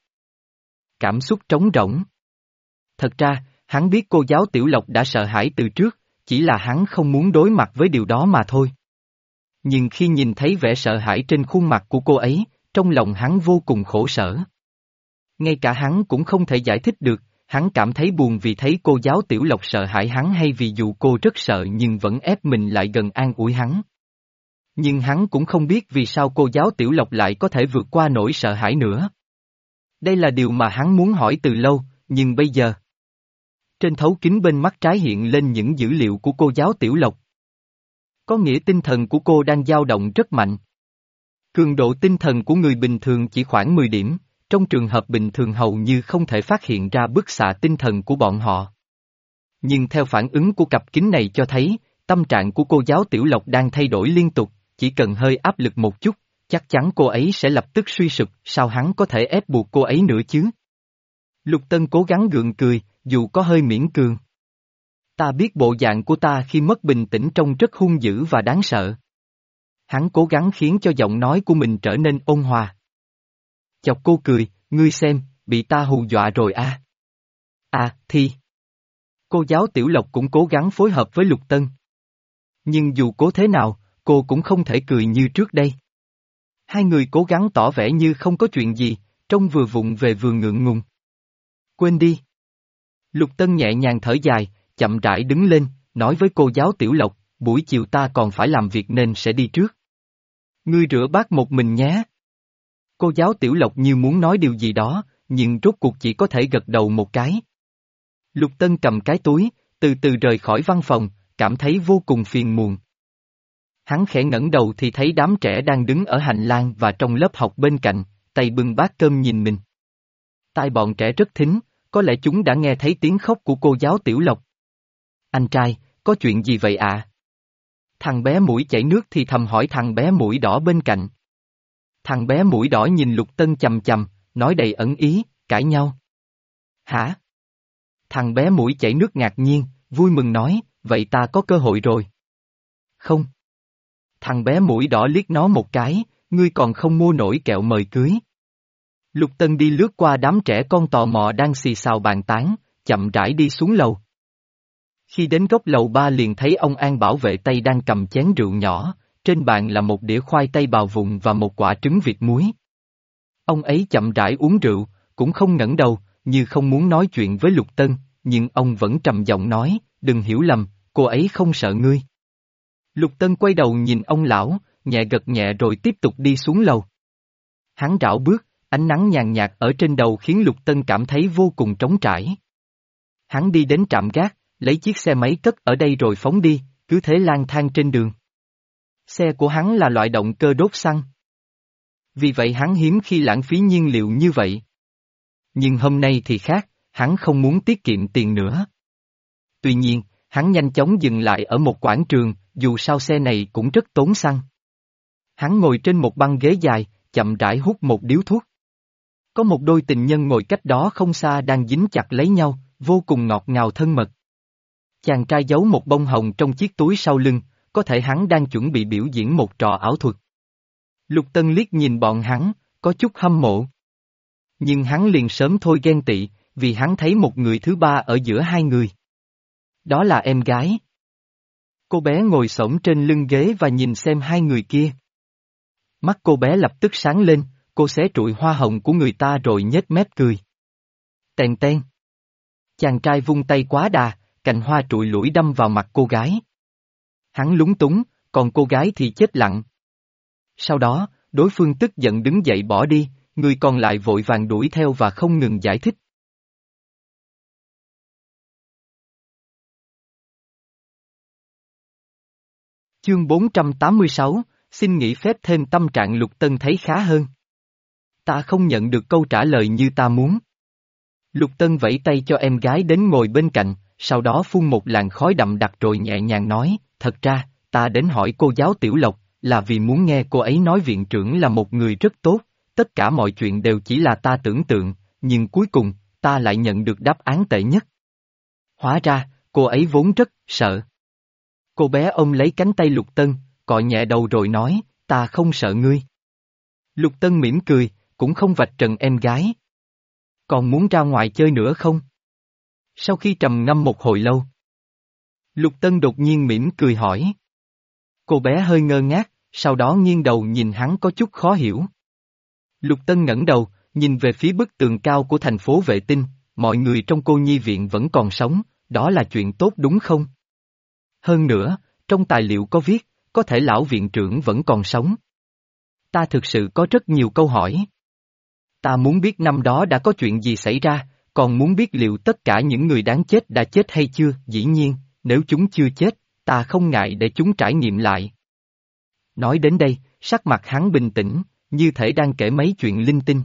Cảm xúc trống rỗng. Thật ra, hắn biết cô giáo Tiểu Lộc đã sợ hãi từ trước, chỉ là hắn không muốn đối mặt với điều đó mà thôi. Nhưng khi nhìn thấy vẻ sợ hãi trên khuôn mặt của cô ấy, trong lòng hắn vô cùng khổ sở. Ngay cả hắn cũng không thể giải thích được, hắn cảm thấy buồn vì thấy cô giáo Tiểu Lộc sợ hãi hắn hay vì dù cô rất sợ nhưng vẫn ép mình lại gần an ủi hắn. Nhưng hắn cũng không biết vì sao cô giáo Tiểu Lộc lại có thể vượt qua nỗi sợ hãi nữa. Đây là điều mà hắn muốn hỏi từ lâu, nhưng bây giờ. Trên thấu kính bên mắt trái hiện lên những dữ liệu của cô giáo Tiểu Lộc. Có nghĩa tinh thần của cô đang dao động rất mạnh. Cường độ tinh thần của người bình thường chỉ khoảng mười điểm, trong trường hợp bình thường hầu như không thể phát hiện ra bức xạ tinh thần của bọn họ. Nhưng theo phản ứng của cặp kính này cho thấy, tâm trạng của cô giáo Tiểu Lộc đang thay đổi liên tục, chỉ cần hơi áp lực một chút, chắc chắn cô ấy sẽ lập tức suy sụp, sao hắn có thể ép buộc cô ấy nữa chứ? Lục Tân cố gắng gượng cười, dù có hơi miễn cường. Ta biết bộ dạng của ta khi mất bình tĩnh trông rất hung dữ và đáng sợ. Hắn cố gắng khiến cho giọng nói của mình trở nên ôn hòa. Chọc cô cười, ngươi xem, bị ta hù dọa rồi à. À, thì. Cô giáo Tiểu Lộc cũng cố gắng phối hợp với Lục Tân. Nhưng dù cố thế nào, cô cũng không thể cười như trước đây. Hai người cố gắng tỏ vẻ như không có chuyện gì, trông vừa vụng về vừa ngượng ngùng. Quên đi. Lục Tân nhẹ nhàng thở dài, chậm rãi đứng lên, nói với cô giáo Tiểu Lộc, buổi chiều ta còn phải làm việc nên sẽ đi trước. Ngươi rửa bát một mình nhé. Cô giáo Tiểu Lộc như muốn nói điều gì đó, nhưng rốt cuộc chỉ có thể gật đầu một cái. Lục Tân cầm cái túi, từ từ rời khỏi văn phòng, cảm thấy vô cùng phiền muộn. Hắn khẽ ngẩng đầu thì thấy đám trẻ đang đứng ở hành lang và trong lớp học bên cạnh, tay bưng bát cơm nhìn mình. Tai bọn trẻ rất thính, có lẽ chúng đã nghe thấy tiếng khóc của cô giáo Tiểu Lộc. Anh trai, có chuyện gì vậy ạ? À? Thằng bé mũi chảy nước thì thầm hỏi thằng bé mũi đỏ bên cạnh. Thằng bé mũi đỏ nhìn Lục Tân chằm chằm, nói đầy ẩn ý, cãi nhau. Hả? Thằng bé mũi chảy nước ngạc nhiên, vui mừng nói, vậy ta có cơ hội rồi. Không. Thằng bé mũi đỏ liếc nó một cái, ngươi còn không mua nổi kẹo mời cưới. Lục Tân đi lướt qua đám trẻ con tò mò đang xì xào bàn tán, chậm rãi đi xuống lầu. Khi đến góc lầu ba liền thấy ông An bảo vệ Tây đang cầm chén rượu nhỏ, trên bàn là một đĩa khoai tây bào vụn và một quả trứng vịt muối. Ông ấy chậm rãi uống rượu, cũng không ngẩng đầu, như không muốn nói chuyện với Lục Tân, nhưng ông vẫn trầm giọng nói, đừng hiểu lầm, cô ấy không sợ ngươi. Lục Tân quay đầu nhìn ông lão, nhẹ gật nhẹ rồi tiếp tục đi xuống lầu. Hắn rảo bước, ánh nắng nhàn nhạt ở trên đầu khiến Lục Tân cảm thấy vô cùng trống trải. Hắn đi đến trạm gác, lấy chiếc xe máy cất ở đây rồi phóng đi, cứ thế lang thang trên đường. Xe của hắn là loại động cơ đốt xăng. Vì vậy hắn hiếm khi lãng phí nhiên liệu như vậy. Nhưng hôm nay thì khác, hắn không muốn tiết kiệm tiền nữa. Tuy nhiên, hắn nhanh chóng dừng lại ở một quảng trường, dù sao xe này cũng rất tốn xăng. Hắn ngồi trên một băng ghế dài, chậm rãi hút một điếu thuốc. Có một đôi tình nhân ngồi cách đó không xa đang dính chặt lấy nhau, vô cùng ngọt ngào thân mật. Chàng trai giấu một bông hồng trong chiếc túi sau lưng, có thể hắn đang chuẩn bị biểu diễn một trò ảo thuật. Lục Tân liếc nhìn bọn hắn, có chút hâm mộ. Nhưng hắn liền sớm thôi ghen tị, vì hắn thấy một người thứ ba ở giữa hai người. Đó là em gái. Cô bé ngồi xổm trên lưng ghế và nhìn xem hai người kia. Mắt cô bé lập tức sáng lên, cô xé trụi hoa hồng của người ta rồi nhếch mép cười. Tèn ten. Chàng trai vung tay quá đà, cành hoa trụi lủi đâm vào mặt cô gái. Hắn lúng túng, còn cô gái thì chết lặng. Sau đó, đối phương tức giận đứng dậy bỏ đi, người còn lại vội vàng đuổi theo và không ngừng giải thích. Chương bốn trăm tám mươi sáu, xin nghỉ phép thêm tâm trạng Lục Tân thấy khá hơn. Ta không nhận được câu trả lời như ta muốn. Lục Tân vẫy tay cho em gái đến ngồi bên cạnh, sau đó phun một làn khói đậm đặc rồi nhẹ nhàng nói, thật ra, ta đến hỏi cô giáo Tiểu Lộc, là vì muốn nghe cô ấy nói viện trưởng là một người rất tốt, tất cả mọi chuyện đều chỉ là ta tưởng tượng, nhưng cuối cùng, ta lại nhận được đáp án tệ nhất. Hóa ra, cô ấy vốn rất sợ. Cô bé ôm lấy cánh tay Lục Tân, cọ nhẹ đầu rồi nói, ta không sợ ngươi. Lục Tân mỉm cười, cũng không vạch trần em gái. Còn muốn ra ngoài chơi nữa không? Sau khi trầm ngâm một hồi lâu, Lục Tân đột nhiên mỉm cười hỏi. Cô bé hơi ngơ ngác, sau đó nghiêng đầu nhìn hắn có chút khó hiểu. Lục Tân ngẩng đầu, nhìn về phía bức tường cao của thành phố vệ tinh, mọi người trong cô nhi viện vẫn còn sống, đó là chuyện tốt đúng không? Hơn nữa, trong tài liệu có viết, có thể lão viện trưởng vẫn còn sống. Ta thực sự có rất nhiều câu hỏi. Ta muốn biết năm đó đã có chuyện gì xảy ra, còn muốn biết liệu tất cả những người đáng chết đã chết hay chưa, dĩ nhiên, nếu chúng chưa chết, ta không ngại để chúng trải nghiệm lại. Nói đến đây, sắc mặt hắn bình tĩnh, như thể đang kể mấy chuyện linh tinh.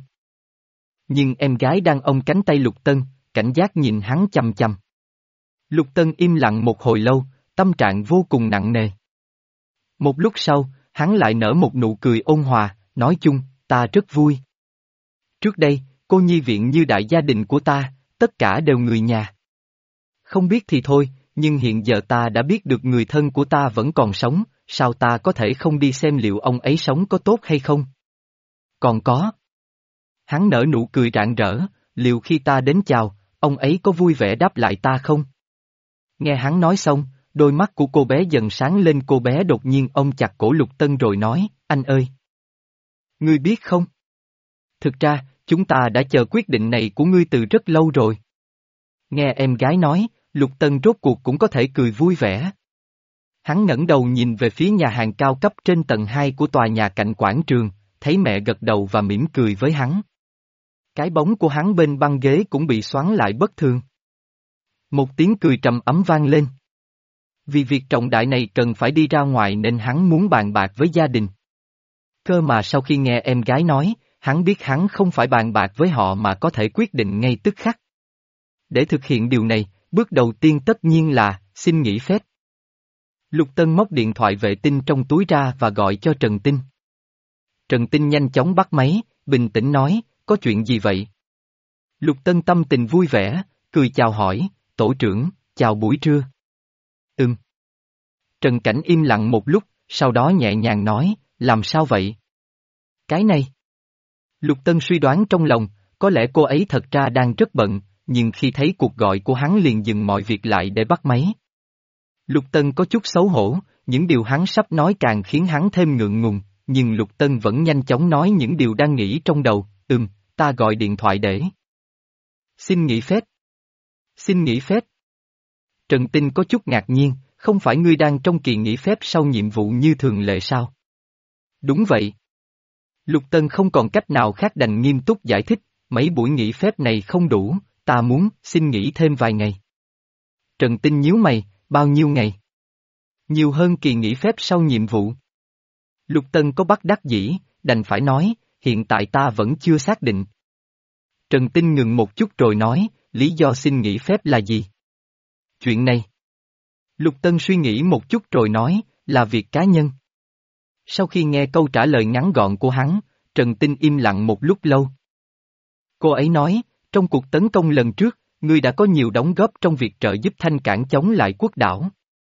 Nhưng em gái đang ôm cánh tay Lục Tân, cảnh giác nhìn hắn chằm chằm. Lục Tân im lặng một hồi lâu, tâm trạng vô cùng nặng nề. Một lúc sau, hắn lại nở một nụ cười ôn hòa, nói chung, ta rất vui. Trước đây, cô nhi viện như đại gia đình của ta, tất cả đều người nhà. Không biết thì thôi, nhưng hiện giờ ta đã biết được người thân của ta vẫn còn sống, sao ta có thể không đi xem liệu ông ấy sống có tốt hay không? Còn có. Hắn nở nụ cười rạng rỡ, liệu khi ta đến chào, ông ấy có vui vẻ đáp lại ta không? Nghe hắn nói xong, đôi mắt của cô bé dần sáng lên, cô bé đột nhiên ôm chặt cổ Lục Tân rồi nói, anh ơi! Ngươi biết không? Thực ra, chúng ta đã chờ quyết định này của ngươi từ rất lâu rồi. Nghe em gái nói, Lục Tân rốt cuộc cũng có thể cười vui vẻ. Hắn ngẩng đầu nhìn về phía nhà hàng cao cấp trên tầng hai của tòa nhà cạnh quảng trường, thấy mẹ gật đầu và mỉm cười với hắn. Cái bóng của hắn bên băng ghế cũng bị xoắn lại bất thường. Một tiếng cười trầm ấm vang lên. Vì việc trọng đại này cần phải đi ra ngoài nên hắn muốn bàn bạc với gia đình. Cơ mà sau khi nghe em gái nói, hắn biết hắn không phải bàn bạc với họ mà có thể quyết định ngay tức khắc. Để thực hiện điều này, bước đầu tiên tất nhiên là, xin nghỉ phép. Lục Tân móc điện thoại vệ tinh trong túi ra và gọi cho Trần Tinh. Trần Tinh nhanh chóng bắt máy, bình tĩnh nói, có chuyện gì vậy? Lục Tân tâm tình vui vẻ, cười chào hỏi, tổ trưởng, chào buổi trưa. Ừm. Trần Cảnh im lặng một lúc, sau đó nhẹ nhàng nói, làm sao vậy? Cái này. Lục Tân suy đoán trong lòng, có lẽ cô ấy thật ra đang rất bận, nhưng khi thấy cuộc gọi của hắn liền dừng mọi việc lại để bắt máy. Lục Tân có chút xấu hổ, những điều hắn sắp nói càng khiến hắn thêm ngượng ngùng, nhưng Lục Tân vẫn nhanh chóng nói những điều đang nghĩ trong đầu, ừm, ta gọi điện thoại để. Xin nghỉ phép. Xin nghỉ phép. Trần Tinh có chút ngạc nhiên, không phải ngươi đang trong kỳ nghỉ phép sau nhiệm vụ như thường lệ sao? Đúng vậy. Lục Tân không còn cách nào khác đành nghiêm túc giải thích, mấy buổi nghỉ phép này không đủ, ta muốn xin nghỉ thêm vài ngày. Trần Tinh nhíu mày, bao nhiêu ngày? Nhiều hơn kỳ nghỉ phép sau nhiệm vụ. Lục Tân có bất đắc dĩ, đành phải nói, hiện tại ta vẫn chưa xác định. Trần Tinh ngừng một chút rồi nói, lý do xin nghỉ phép là gì? Chuyện này. Lục Tân suy nghĩ một chút rồi nói, là việc cá nhân. Sau khi nghe câu trả lời ngắn gọn của hắn, Trần Tinh im lặng một lúc lâu. Cô ấy nói, trong cuộc tấn công lần trước, ngươi đã có nhiều đóng góp trong việc trợ giúp Thanh Cảng chống lại quốc đảo.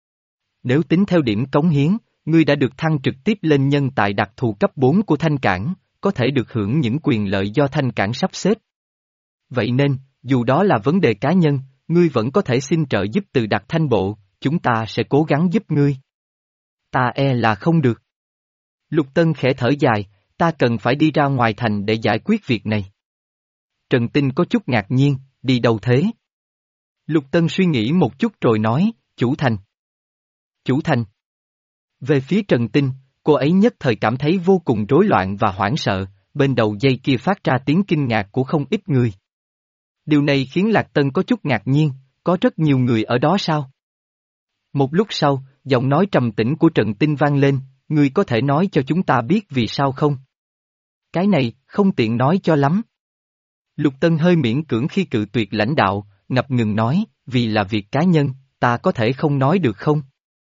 Nếu tính theo điểm cống hiến, ngươi đã được thăng trực tiếp lên nhân tài đặc thù cấp bốn của Thanh Cảng, có thể được hưởng những quyền lợi do Thanh Cảng sắp xếp. Vậy nên, dù đó là vấn đề cá nhân, ngươi vẫn có thể xin trợ giúp từ đặc thanh bộ, chúng ta sẽ cố gắng giúp ngươi. Ta e là không được. Lục Tân khẽ thở dài, ta cần phải đi ra ngoài thành để giải quyết việc này. Trần Tinh có chút ngạc nhiên, đi đâu thế? Lục Tân suy nghĩ một chút rồi nói, chủ thành. Chủ thành. Về phía Trần Tinh, cô ấy nhất thời cảm thấy vô cùng rối loạn và hoảng sợ, bên đầu dây kia phát ra tiếng kinh ngạc của không ít người. Điều này khiến Lạc Tân có chút ngạc nhiên, có rất nhiều người ở đó sao? Một lúc sau, giọng nói trầm tĩnh của Trần Tinh vang lên, ngươi có thể nói cho chúng ta biết vì sao không? Cái này, không tiện nói cho lắm. Lục Tân hơi miễn cưỡng khi cự tuyệt lãnh đạo, ngập ngừng nói, vì là việc cá nhân, ta có thể không nói được không?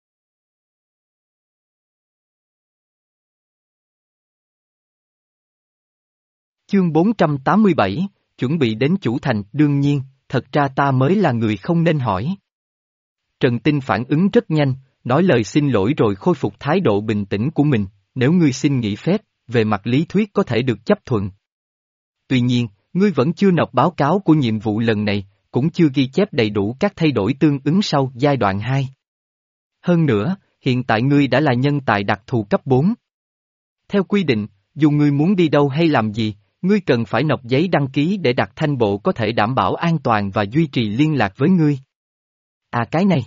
Chương bốn trăm tám mươi bảy, chuẩn bị đến chủ thành, đương nhiên, thật ra ta mới là người không nên hỏi. Trần Tinh phản ứng rất nhanh, nói lời xin lỗi rồi khôi phục thái độ bình tĩnh của mình, nếu ngươi xin nghỉ phép, về mặt lý thuyết có thể được chấp thuận. Tuy nhiên, ngươi vẫn chưa nộp báo cáo của nhiệm vụ lần này, cũng chưa ghi chép đầy đủ các thay đổi tương ứng sau giai đoạn hai. Hơn nữa, hiện tại ngươi đã là nhân tài đặc thù cấp bốn. Theo quy định, dù ngươi muốn đi đâu hay làm gì, ngươi cần phải nộp giấy đăng ký để đặc thanh bộ có thể đảm bảo an toàn và duy trì liên lạc với ngươi. À cái này.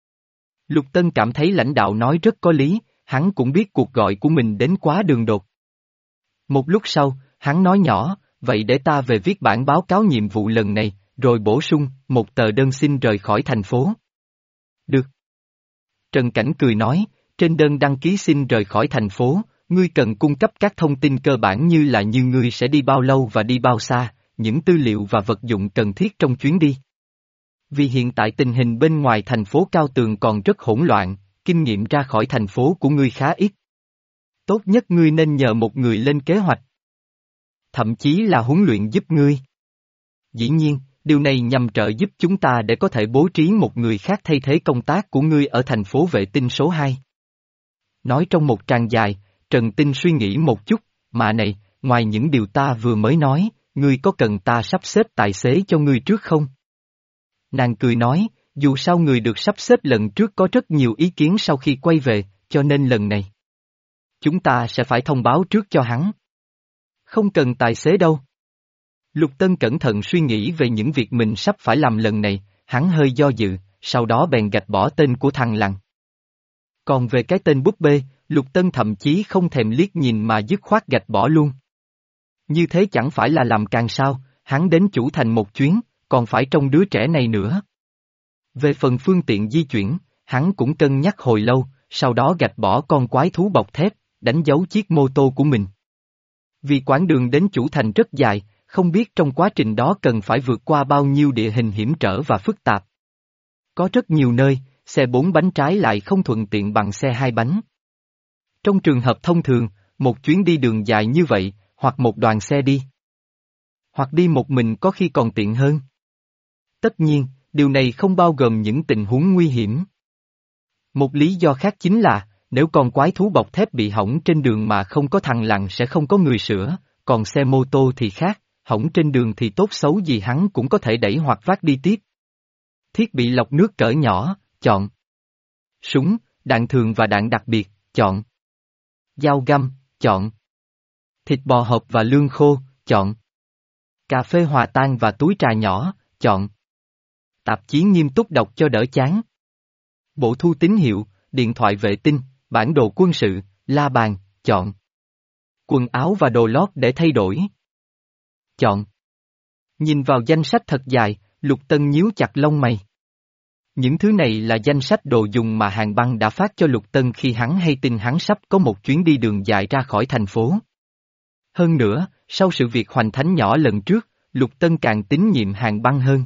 Lục Tân cảm thấy lãnh đạo nói rất có lý, hắn cũng biết cuộc gọi của mình đến quá đường đột. Một lúc sau, hắn nói nhỏ, vậy để ta về viết bản báo cáo nhiệm vụ lần này, rồi bổ sung, một tờ đơn xin rời khỏi thành phố. Được. Trần Cảnh cười nói, trên đơn đăng ký xin rời khỏi thành phố, ngươi cần cung cấp các thông tin cơ bản như là như ngươi sẽ đi bao lâu và đi bao xa, những tư liệu và vật dụng cần thiết trong chuyến đi. Vì hiện tại tình hình bên ngoài thành phố Cao Tường còn rất hỗn loạn, kinh nghiệm ra khỏi thành phố của ngươi khá ít. Tốt nhất ngươi nên nhờ một người lên kế hoạch. Thậm chí là huấn luyện giúp ngươi. Dĩ nhiên, điều này nhằm trợ giúp chúng ta để có thể bố trí một người khác thay thế công tác của ngươi ở thành phố vệ tinh số hai. Nói trong một tràng dài, Trần Tinh suy nghĩ một chút, mà này, ngoài những điều ta vừa mới nói, ngươi có cần ta sắp xếp tài xế cho ngươi trước không? Nàng cười nói, dù sao người được sắp xếp lần trước có rất nhiều ý kiến sau khi quay về, cho nên lần này chúng ta sẽ phải thông báo trước cho hắn. Không cần tài xế đâu. Lục Tân cẩn thận suy nghĩ về những việc mình sắp phải làm lần này, hắn hơi do dự, sau đó bèn gạch bỏ tên của thằng Lăng. Còn về cái tên búp bê, Lục Tân thậm chí không thèm liếc nhìn mà dứt khoát gạch bỏ luôn. Như thế chẳng phải là làm càng sao, hắn đến chủ thành một chuyến, còn phải trông đứa trẻ này nữa. Về phần phương tiện di chuyển, hắn cũng cân nhắc hồi lâu, sau đó gạch bỏ con quái thú bọc thép, đánh dấu chiếc mô tô của mình. Vì quãng đường đến chủ thành rất dài, không biết trong quá trình đó cần phải vượt qua bao nhiêu địa hình hiểm trở và phức tạp. Có rất nhiều nơi, xe bốn bánh trái lại không thuận tiện bằng xe hai bánh. Trong trường hợp thông thường, một chuyến đi đường dài như vậy, hoặc một đoàn xe đi, hoặc đi một mình có khi còn tiện hơn. Tất nhiên, điều này không bao gồm những tình huống nguy hiểm. Một lý do khác chính là, nếu con quái thú bọc thép bị hỏng trên đường mà không có thằng Lằn sẽ không có người sửa, còn xe mô tô thì khác, hỏng trên đường thì tốt xấu gì hắn cũng có thể đẩy hoặc vác đi tiếp. Thiết bị lọc nước cỡ nhỏ, chọn. Súng, đạn thường và đạn đặc biệt, chọn. Dao găm, chọn. Thịt bò hộp và lương khô, chọn. Cà phê hòa tan và túi trà nhỏ, chọn. Tạp chí nghiêm túc đọc cho đỡ chán. Bộ thu tín hiệu, điện thoại vệ tinh, bản đồ quân sự, la bàn, chọn. Quần áo và đồ lót để thay đổi. Chọn. Nhìn vào danh sách thật dài, Lục Tân nhíu chặt lông mày. Những thứ này là danh sách đồ dùng mà Hàn Băng đã phát cho Lục Tân khi hắn hay tin hắn sắp có một chuyến đi đường dài ra khỏi thành phố. Hơn nữa, sau sự việc hoành thánh nhỏ lần trước, Lục Tân càng tín nhiệm Hàn Băng hơn.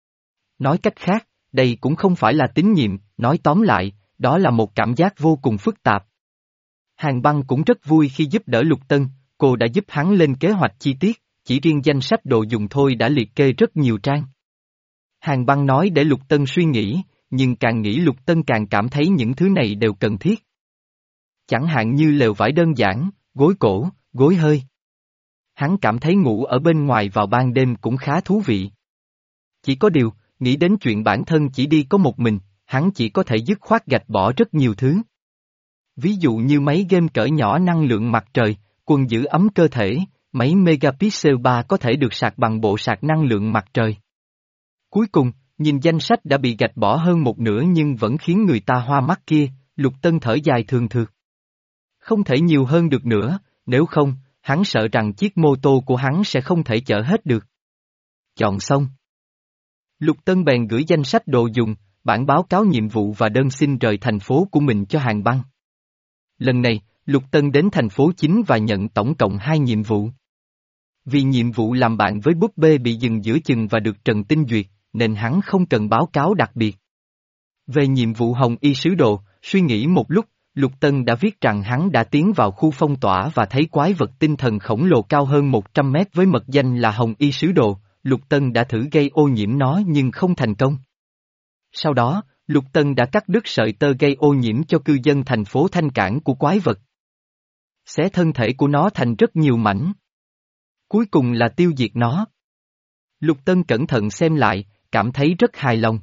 Nói cách khác, đây cũng không phải là tín nhiệm, nói tóm lại, đó là một cảm giác vô cùng phức tạp. Hàn Băng cũng rất vui khi giúp đỡ Lục Tân, cô đã giúp hắn lên kế hoạch chi tiết, chỉ riêng danh sách đồ dùng thôi đã liệt kê rất nhiều trang. Hàn Băng nói để Lục Tân suy nghĩ, nhưng càng nghĩ Lục Tân càng cảm thấy những thứ này đều cần thiết. Chẳng hạn như lều vải đơn giản, gối cổ, gối hơi. Hắn cảm thấy ngủ ở bên ngoài vào ban đêm cũng khá thú vị. Chỉ có điều, nghĩ đến chuyện bản thân chỉ đi có một mình, hắn chỉ có thể dứt khoát gạch bỏ rất nhiều thứ. Ví dụ như máy game cỡ nhỏ năng lượng mặt trời, quần giữ ấm cơ thể, máy megapixel ba có thể được sạc bằng bộ sạc năng lượng mặt trời. Cuối cùng, nhìn danh sách đã bị gạch bỏ hơn một nửa nhưng vẫn khiến người ta hoa mắt kia, Lục Tân thở dài thường thượt. Không thể nhiều hơn được nữa, nếu không, hắn sợ rằng chiếc mô tô của hắn sẽ không thể chở hết được. Chọn xong. Lục Tân bèn gửi danh sách đồ dùng, bản báo cáo nhiệm vụ và đơn xin rời thành phố của mình cho Hàn Băng. Lần này, Lục Tân đến thành phố chính và nhận tổng cộng hai nhiệm vụ. Vì nhiệm vụ làm bạn với búp bê bị dừng giữa chừng và được Trần Tinh duyệt, nên hắn không cần báo cáo đặc biệt. Về nhiệm vụ Hồng Y Sứ Đồ, suy nghĩ một lúc, Lục Tân đã viết rằng hắn đã tiến vào khu phong tỏa và thấy quái vật tinh thần khổng lồ cao hơn một trăm mét với mật danh là Hồng Y Sứ Đồ, Lục Tân đã thử gây ô nhiễm nó nhưng không thành công. Sau đó, Lục Tân đã cắt đứt sợi tơ gây ô nhiễm cho cư dân thành phố thanh cảng của quái vật. Xé thân thể của nó thành rất nhiều mảnh. Cuối cùng là tiêu diệt nó. Lục Tân cẩn thận xem lại, cảm thấy rất hài lòng.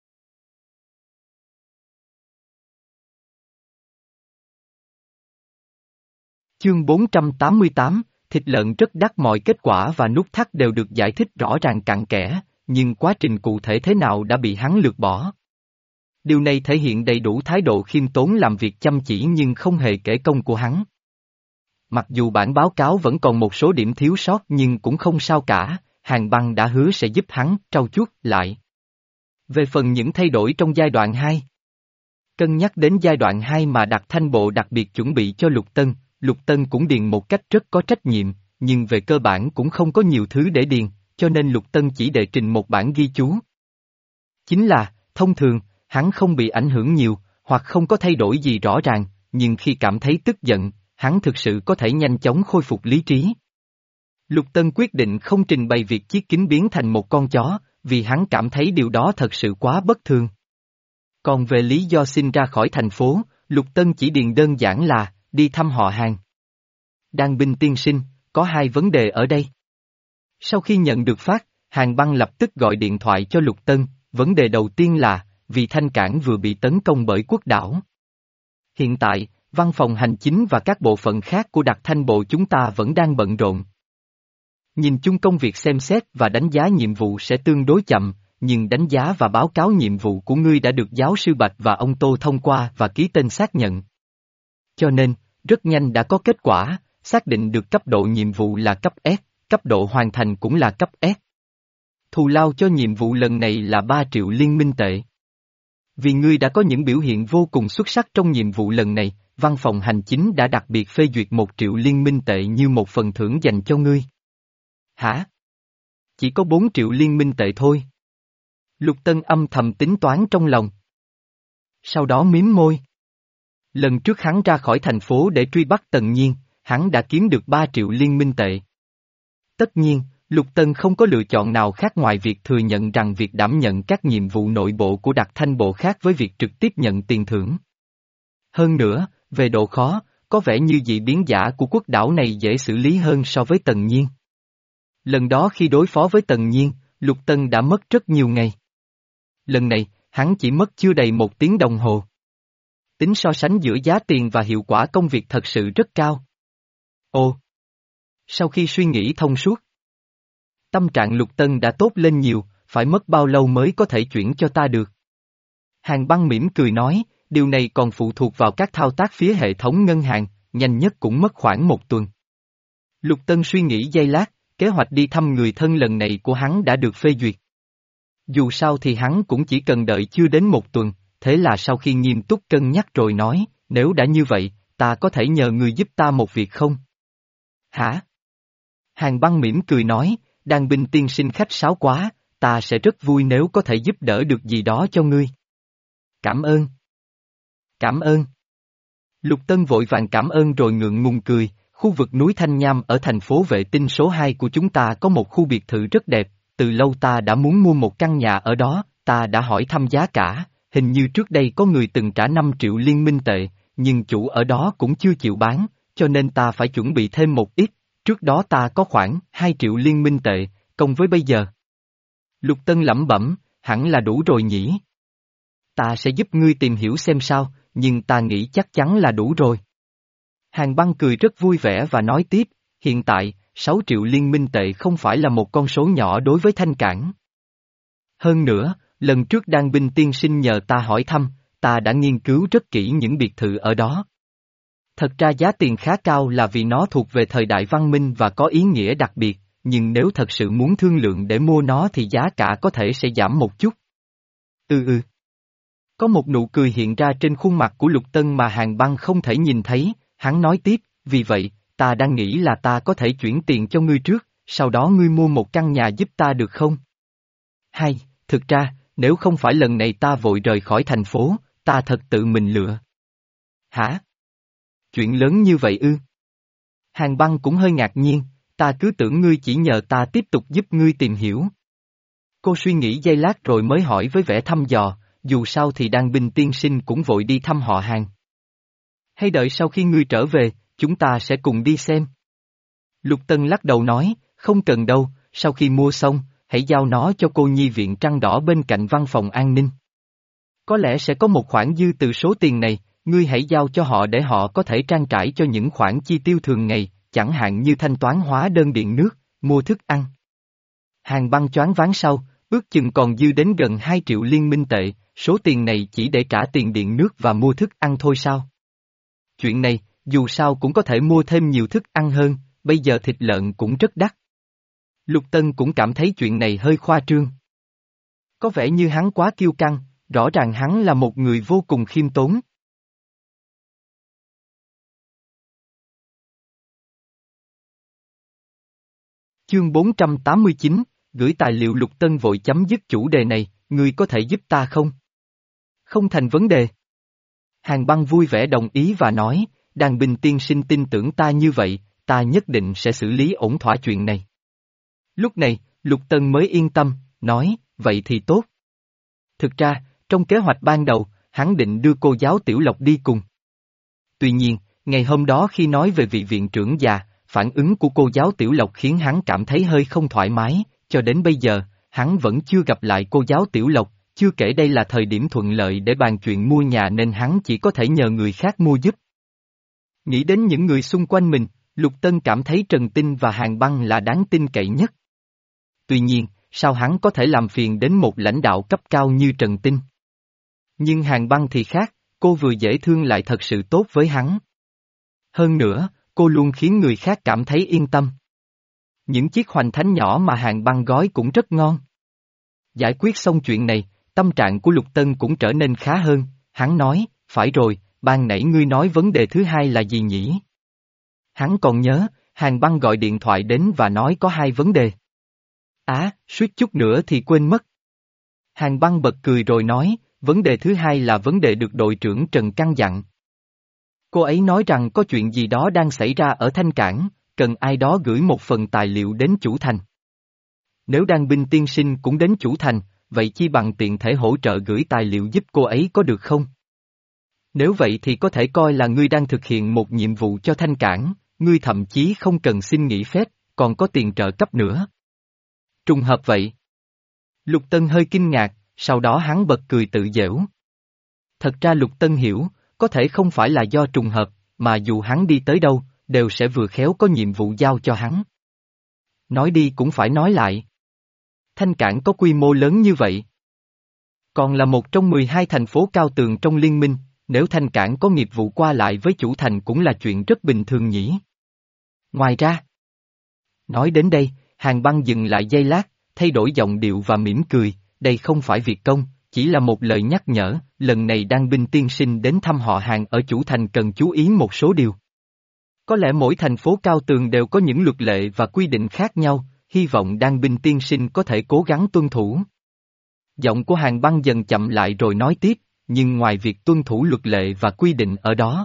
Chương bốn trăm tám mươi tám, thịt lợn rất đắt. Mọi kết quả và nút thắt đều được giải thích rõ ràng cặn kẽ, nhưng quá trình cụ thể thế nào đã bị hắn lược bỏ. Điều này thể hiện đầy đủ thái độ khiêm tốn làm việc chăm chỉ nhưng không hề kể công của hắn. Mặc dù bản báo cáo vẫn còn một số điểm thiếu sót nhưng cũng không sao cả, Hàn Băng đã hứa sẽ giúp hắn trau chuốt lại. Về phần những thay đổi trong giai đoạn hai. Cân nhắc đến giai đoạn hai mà Đặc Thanh Bộ đặc biệt chuẩn bị cho Lục Tân, Lục Tân cũng điền một cách rất có trách nhiệm, nhưng về cơ bản cũng không có nhiều thứ để điền, cho nên Lục Tân chỉ đệ trình một bản ghi chú. Chính là, thông thường, hắn không bị ảnh hưởng nhiều, hoặc không có thay đổi gì rõ ràng, nhưng khi cảm thấy tức giận, hắn thực sự có thể nhanh chóng khôi phục lý trí. Lục Tân quyết định không trình bày việc chiếc kính biến thành một con chó, vì hắn cảm thấy điều đó thật sự quá bất thường. Còn về lý do xin ra khỏi thành phố, Lục Tân chỉ điền đơn giản là, đi thăm họ Hàn. Đan Binh tiên sinh, có hai vấn đề ở đây. Sau khi nhận được phát, Hàn Băng lập tức gọi điện thoại cho Lục Tân, vấn đề đầu tiên là, vì Thanh Cảng vừa bị tấn công bởi quốc đảo. Hiện tại, văn phòng hành chính và các bộ phận khác của Đặc Thanh Bộ chúng ta vẫn đang bận rộn. Nhìn chung công việc xem xét và đánh giá nhiệm vụ sẽ tương đối chậm, nhưng đánh giá và báo cáo nhiệm vụ của ngươi đã được giáo sư Bạch và ông Tô thông qua và ký tên xác nhận. Cho nên, rất nhanh đã có kết quả, xác định được cấp độ nhiệm vụ là cấp S, cấp độ hoàn thành cũng là cấp S. Thù lao cho nhiệm vụ lần này là ba triệu liên minh tệ. Vì ngươi đã có những biểu hiện vô cùng xuất sắc trong nhiệm vụ lần này, văn phòng hành chính đã đặc biệt phê duyệt một triệu liên minh tệ như một phần thưởng dành cho ngươi. Hả? Chỉ có bốn triệu liên minh tệ thôi. Lục Tân âm thầm tính toán trong lòng. Sau đó miếm môi. Lần trước hắn ra khỏi thành phố để truy bắt Tần Nhiên, hắn đã kiếm được ba triệu liên minh tệ. Tất nhiên, Lục Tân không có lựa chọn nào khác ngoài việc thừa nhận rằng việc đảm nhận các nhiệm vụ nội bộ của Đặc Thanh Bộ khác với việc trực tiếp nhận tiền thưởng. Hơn nữa, về độ khó, có vẻ như dị biến giả của quốc đảo này dễ xử lý hơn so với Tần Nhiên. Lần đó khi đối phó với Tần Nhiên, Lục Tân đã mất rất nhiều ngày. Lần này, hắn chỉ mất chưa đầy một tiếng đồng hồ. Tính so sánh giữa giá tiền và hiệu quả công việc thật sự rất cao. Ồ! Sau khi suy nghĩ thông suốt, tâm trạng Lục Tân đã tốt lên nhiều, phải mất bao lâu mới có thể chuyển cho ta được? Hàn Băng mỉm cười nói, điều này còn phụ thuộc vào các thao tác phía hệ thống ngân hàng, nhanh nhất cũng mất khoảng một tuần. Lục Tân suy nghĩ giây lát, kế hoạch đi thăm người thân lần này của hắn đã được phê duyệt. Dù sao thì hắn cũng chỉ cần đợi chưa đến một tuần, thế là sau khi nghiêm túc cân nhắc rồi nói, nếu đã như vậy, ta có thể nhờ người giúp ta một việc không? Hả? Hàn Băng mỉm cười nói, Đan binh tiên sinh khách sáo quá, ta sẽ rất vui nếu có thể giúp đỡ được gì đó cho ngươi. Cảm ơn. Cảm ơn. Lục Tân vội vàng cảm ơn rồi ngượng ngùng cười, khu vực núi Thanh Nham ở thành phố vệ tinh số hai của chúng ta có một khu biệt thự rất đẹp, từ lâu ta đã muốn mua một căn nhà ở đó, ta đã hỏi thăm giá cả, hình như trước đây có người từng trả năm triệu liên minh tệ, nhưng chủ ở đó cũng chưa chịu bán, cho nên ta phải chuẩn bị thêm một ít, trước đó ta có khoảng hai triệu liên minh tệ, cộng với bây giờ. Lục Tân lẩm bẩm, hẳn là đủ rồi nhỉ. Ta sẽ giúp ngươi tìm hiểu xem sao, nhưng ta nghĩ chắc chắn là đủ rồi. Hàn Băng cười rất vui vẻ và nói tiếp, hiện tại, sáu triệu liên minh tệ không phải là một con số nhỏ đối với Thanh Cảng. Hơn nữa, lần trước Đan binh tiên sinh nhờ ta hỏi thăm, ta đã nghiên cứu rất kỹ những biệt thự ở đó. Thật ra giá tiền khá cao là vì nó thuộc về thời đại văn minh và có ý nghĩa đặc biệt, nhưng nếu thật sự muốn thương lượng để mua nó thì giá cả có thể sẽ giảm một chút. Ừ ừ. Có một nụ cười hiện ra trên khuôn mặt của Lục Tân mà Hàn Băng không thể nhìn thấy, hắn nói tiếp, vì vậy, ta đang nghĩ là ta có thể chuyển tiền cho ngươi trước, sau đó ngươi mua một căn nhà giúp ta được không? Hay, thực ra, nếu không phải lần này ta vội rời khỏi thành phố, ta thật tự mình lựa. Hả? Chuyện lớn như vậy ư? Hàn Băng cũng hơi ngạc nhiên, ta cứ tưởng ngươi chỉ nhờ ta tiếp tục giúp ngươi tìm hiểu. Cô suy nghĩ giây lát rồi mới hỏi với vẻ thăm dò, dù sao thì Đan binh tiên sinh cũng vội đi thăm họ Hàn. Hay đợi sau khi ngươi trở về, chúng ta sẽ cùng đi xem. Lục Tân lắc đầu nói, không cần đâu, sau khi mua xong, hãy giao nó cho cô nhi viện Trăng Đỏ bên cạnh văn phòng an ninh. Có lẽ sẽ có một khoản dư từ số tiền này, ngươi hãy giao cho họ để họ có thể trang trải cho những khoản chi tiêu thường ngày, chẳng hạn như thanh toán hóa đơn điện nước, mua thức ăn. Hàn Băng choáng váng sau, ước chừng còn dư đến gần hai triệu liên minh tệ, số tiền này chỉ để trả tiền điện nước và mua thức ăn thôi sao? Chuyện này, dù sao cũng có thể mua thêm nhiều thức ăn hơn, bây giờ thịt lợn cũng rất đắt. Lục Tân cũng cảm thấy chuyện này hơi khoa trương. Có vẻ như hắn quá kiêu căng, rõ ràng hắn là một người vô cùng khiêm tốn. Chương bốn trăm tám mươi chín, gửi tài liệu. Lục Tân vội chấm dứt chủ đề này, ngươi có thể giúp ta không? Không thành vấn đề. Hàn Băng vui vẻ đồng ý và nói, Đan binh tiên sinh tin tưởng ta như vậy, ta nhất định sẽ xử lý ổn thỏa chuyện này. Lúc này, Lục Tân mới yên tâm, nói, vậy thì tốt. Thực ra, trong kế hoạch ban đầu, hắn định đưa cô giáo Tiểu Lộc đi cùng. Tuy nhiên, ngày hôm đó khi nói về vị viện trưởng già, phản ứng của cô giáo Tiểu Lộc khiến hắn cảm thấy hơi không thoải mái, cho đến bây giờ, hắn vẫn chưa gặp lại cô giáo Tiểu Lộc, chưa kể đây là thời điểm thuận lợi để bàn chuyện mua nhà nên hắn chỉ có thể nhờ người khác mua giúp. Nghĩ đến những người xung quanh mình, Lục Tân cảm thấy Trần Tinh và Hàn Băng là đáng tin cậy nhất. Tuy nhiên, sao hắn có thể làm phiền đến một lãnh đạo cấp cao như Trần Tinh? Nhưng Hàn Băng thì khác, cô vừa dễ thương lại thật sự tốt với hắn. Hơn nữa, cô luôn khiến người khác cảm thấy yên tâm. Những chiếc hoành thánh nhỏ mà Hàn Băng gói cũng rất ngon. Giải quyết xong chuyện này, tâm trạng của Lục Tân cũng trở nên khá hơn, hắn nói, phải rồi, ban nãy ngươi nói vấn đề thứ hai là gì nhỉ? Hắn còn nhớ, Hàn Băng gọi điện thoại đến và nói có hai vấn đề. Á, suýt chút nữa thì quên mất. Hàn Băng bật cười rồi nói, vấn đề thứ hai là vấn đề được đội trưởng Trần căn dặn. Cô ấy nói rằng có chuyện gì đó đang xảy ra ở Thanh Cảng, cần ai đó gửi một phần tài liệu đến chủ thành. Nếu Đan binh tiên sinh cũng đến chủ thành, vậy chi bằng tiện thể hỗ trợ gửi tài liệu giúp cô ấy có được không? Nếu vậy thì có thể coi là ngươi đang thực hiện một nhiệm vụ cho Thanh Cảng, ngươi thậm chí không cần xin nghỉ phép, còn có tiền trợ cấp nữa. Trùng hợp vậy. Lục Tân hơi kinh ngạc, sau đó hắn bật cười tự giễu. Thật ra Lục Tân hiểu, có thể không phải là do trùng hợp, mà dù hắn đi tới đâu, đều sẽ vừa khéo có nhiệm vụ giao cho hắn. Nói đi cũng phải nói lại. Thanh Cảng có quy mô lớn như vậy. Còn là một trong mười hai thành phố cao tường trong liên minh, nếu Thanh Cảng có nghiệp vụ qua lại với chủ thành cũng là chuyện rất bình thường nhỉ. Ngoài ra, nói đến đây, Hàn Băng dừng lại giây lát, thay đổi giọng điệu và mỉm cười, đây không phải việc công, chỉ là một lời nhắc nhở, lần này Đan binh tiên sinh đến thăm họ Hàn ở chủ thành cần chú ý một số điều. Có lẽ mỗi thành phố cao tường đều có những luật lệ và quy định khác nhau, hy vọng Đan binh tiên sinh có thể cố gắng tuân thủ. Giọng của Hàn Băng dần chậm lại rồi nói tiếp, nhưng ngoài việc tuân thủ luật lệ và quy định ở đó.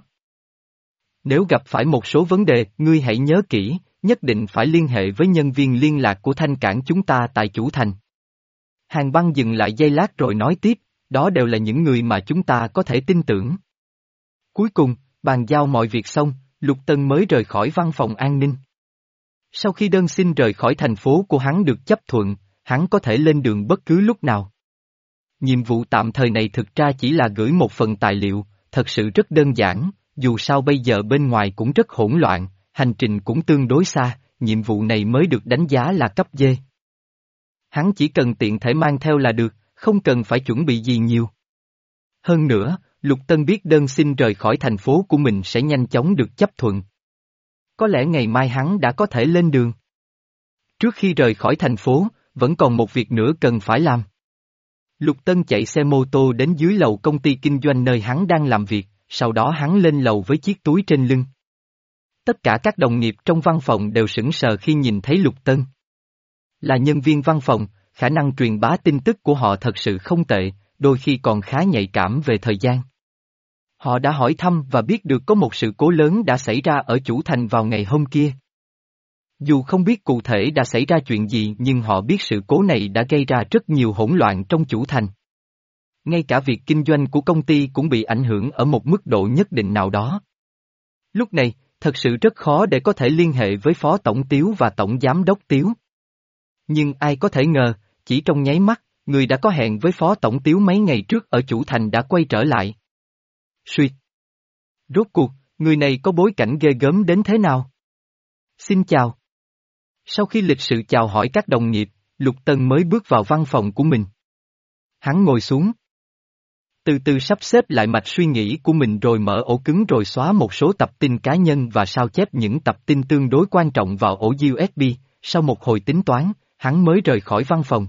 Nếu gặp phải một số vấn đề, ngươi hãy nhớ kỹ, nhất định phải liên hệ với nhân viên liên lạc của Thanh Cảng chúng ta tại chủ thành. Hàn Băng dừng lại giây lát rồi nói tiếp, đó đều là những người mà chúng ta có thể tin tưởng. Cuối cùng, bàn giao mọi việc xong, Lục Tân mới rời khỏi văn phòng an ninh. Sau khi đơn xin rời khỏi thành phố của hắn được chấp thuận, hắn có thể lên đường bất cứ lúc nào. Nhiệm vụ tạm thời này thực ra chỉ là gửi một phần tài liệu, thật sự rất đơn giản, dù sao bây giờ bên ngoài cũng rất hỗn loạn, hành trình cũng tương đối xa, nhiệm vụ này mới được đánh giá là cấp D. Hắn chỉ cần tiện thể mang theo là được, không cần phải chuẩn bị gì nhiều. Hơn nữa, Lục Tân biết đơn xin rời khỏi thành phố của mình sẽ nhanh chóng được chấp thuận. Có lẽ ngày mai hắn đã có thể lên đường. Trước khi rời khỏi thành phố, vẫn còn một việc nữa cần phải làm. Lục Tân chạy xe mô tô đến dưới lầu công ty kinh doanh nơi hắn đang làm việc, sau đó hắn lên lầu với chiếc túi trên lưng. Tất cả các đồng nghiệp trong văn phòng đều sững sờ khi nhìn thấy Lục Tân. Là nhân viên văn phòng, khả năng truyền bá tin tức của họ thật sự không tệ, đôi khi còn khá nhạy cảm về thời gian. Họ đã hỏi thăm và biết được có một sự cố lớn đã xảy ra ở chủ thành vào ngày hôm kia. Dù không biết cụ thể đã xảy ra chuyện gì nhưng họ biết sự cố này đã gây ra rất nhiều hỗn loạn trong chủ thành. Ngay cả việc kinh doanh của công ty cũng bị ảnh hưởng ở một mức độ nhất định nào đó. Lúc này, thật sự rất khó để có thể liên hệ với Phó Tổng Tiếu và Tổng Giám Đốc Tiếu. Nhưng ai có thể ngờ, chỉ trong nháy mắt, người đã có hẹn với Phó Tổng Tiếu mấy ngày trước ở chủ thành đã quay trở lại. Suýt! Rốt cuộc, người này có bối cảnh ghê gớm đến thế nào? Xin chào! Sau khi lịch sự chào hỏi các đồng nghiệp, Lục Tân mới bước vào văn phòng của mình. Hắn ngồi xuống. Từ từ sắp xếp lại mạch suy nghĩ của mình rồi mở ổ cứng rồi xóa một số tập tin cá nhân và sao chép những tập tin tương đối quan trọng vào ổ u ét bê, sau một hồi tính toán, hắn mới rời khỏi văn phòng.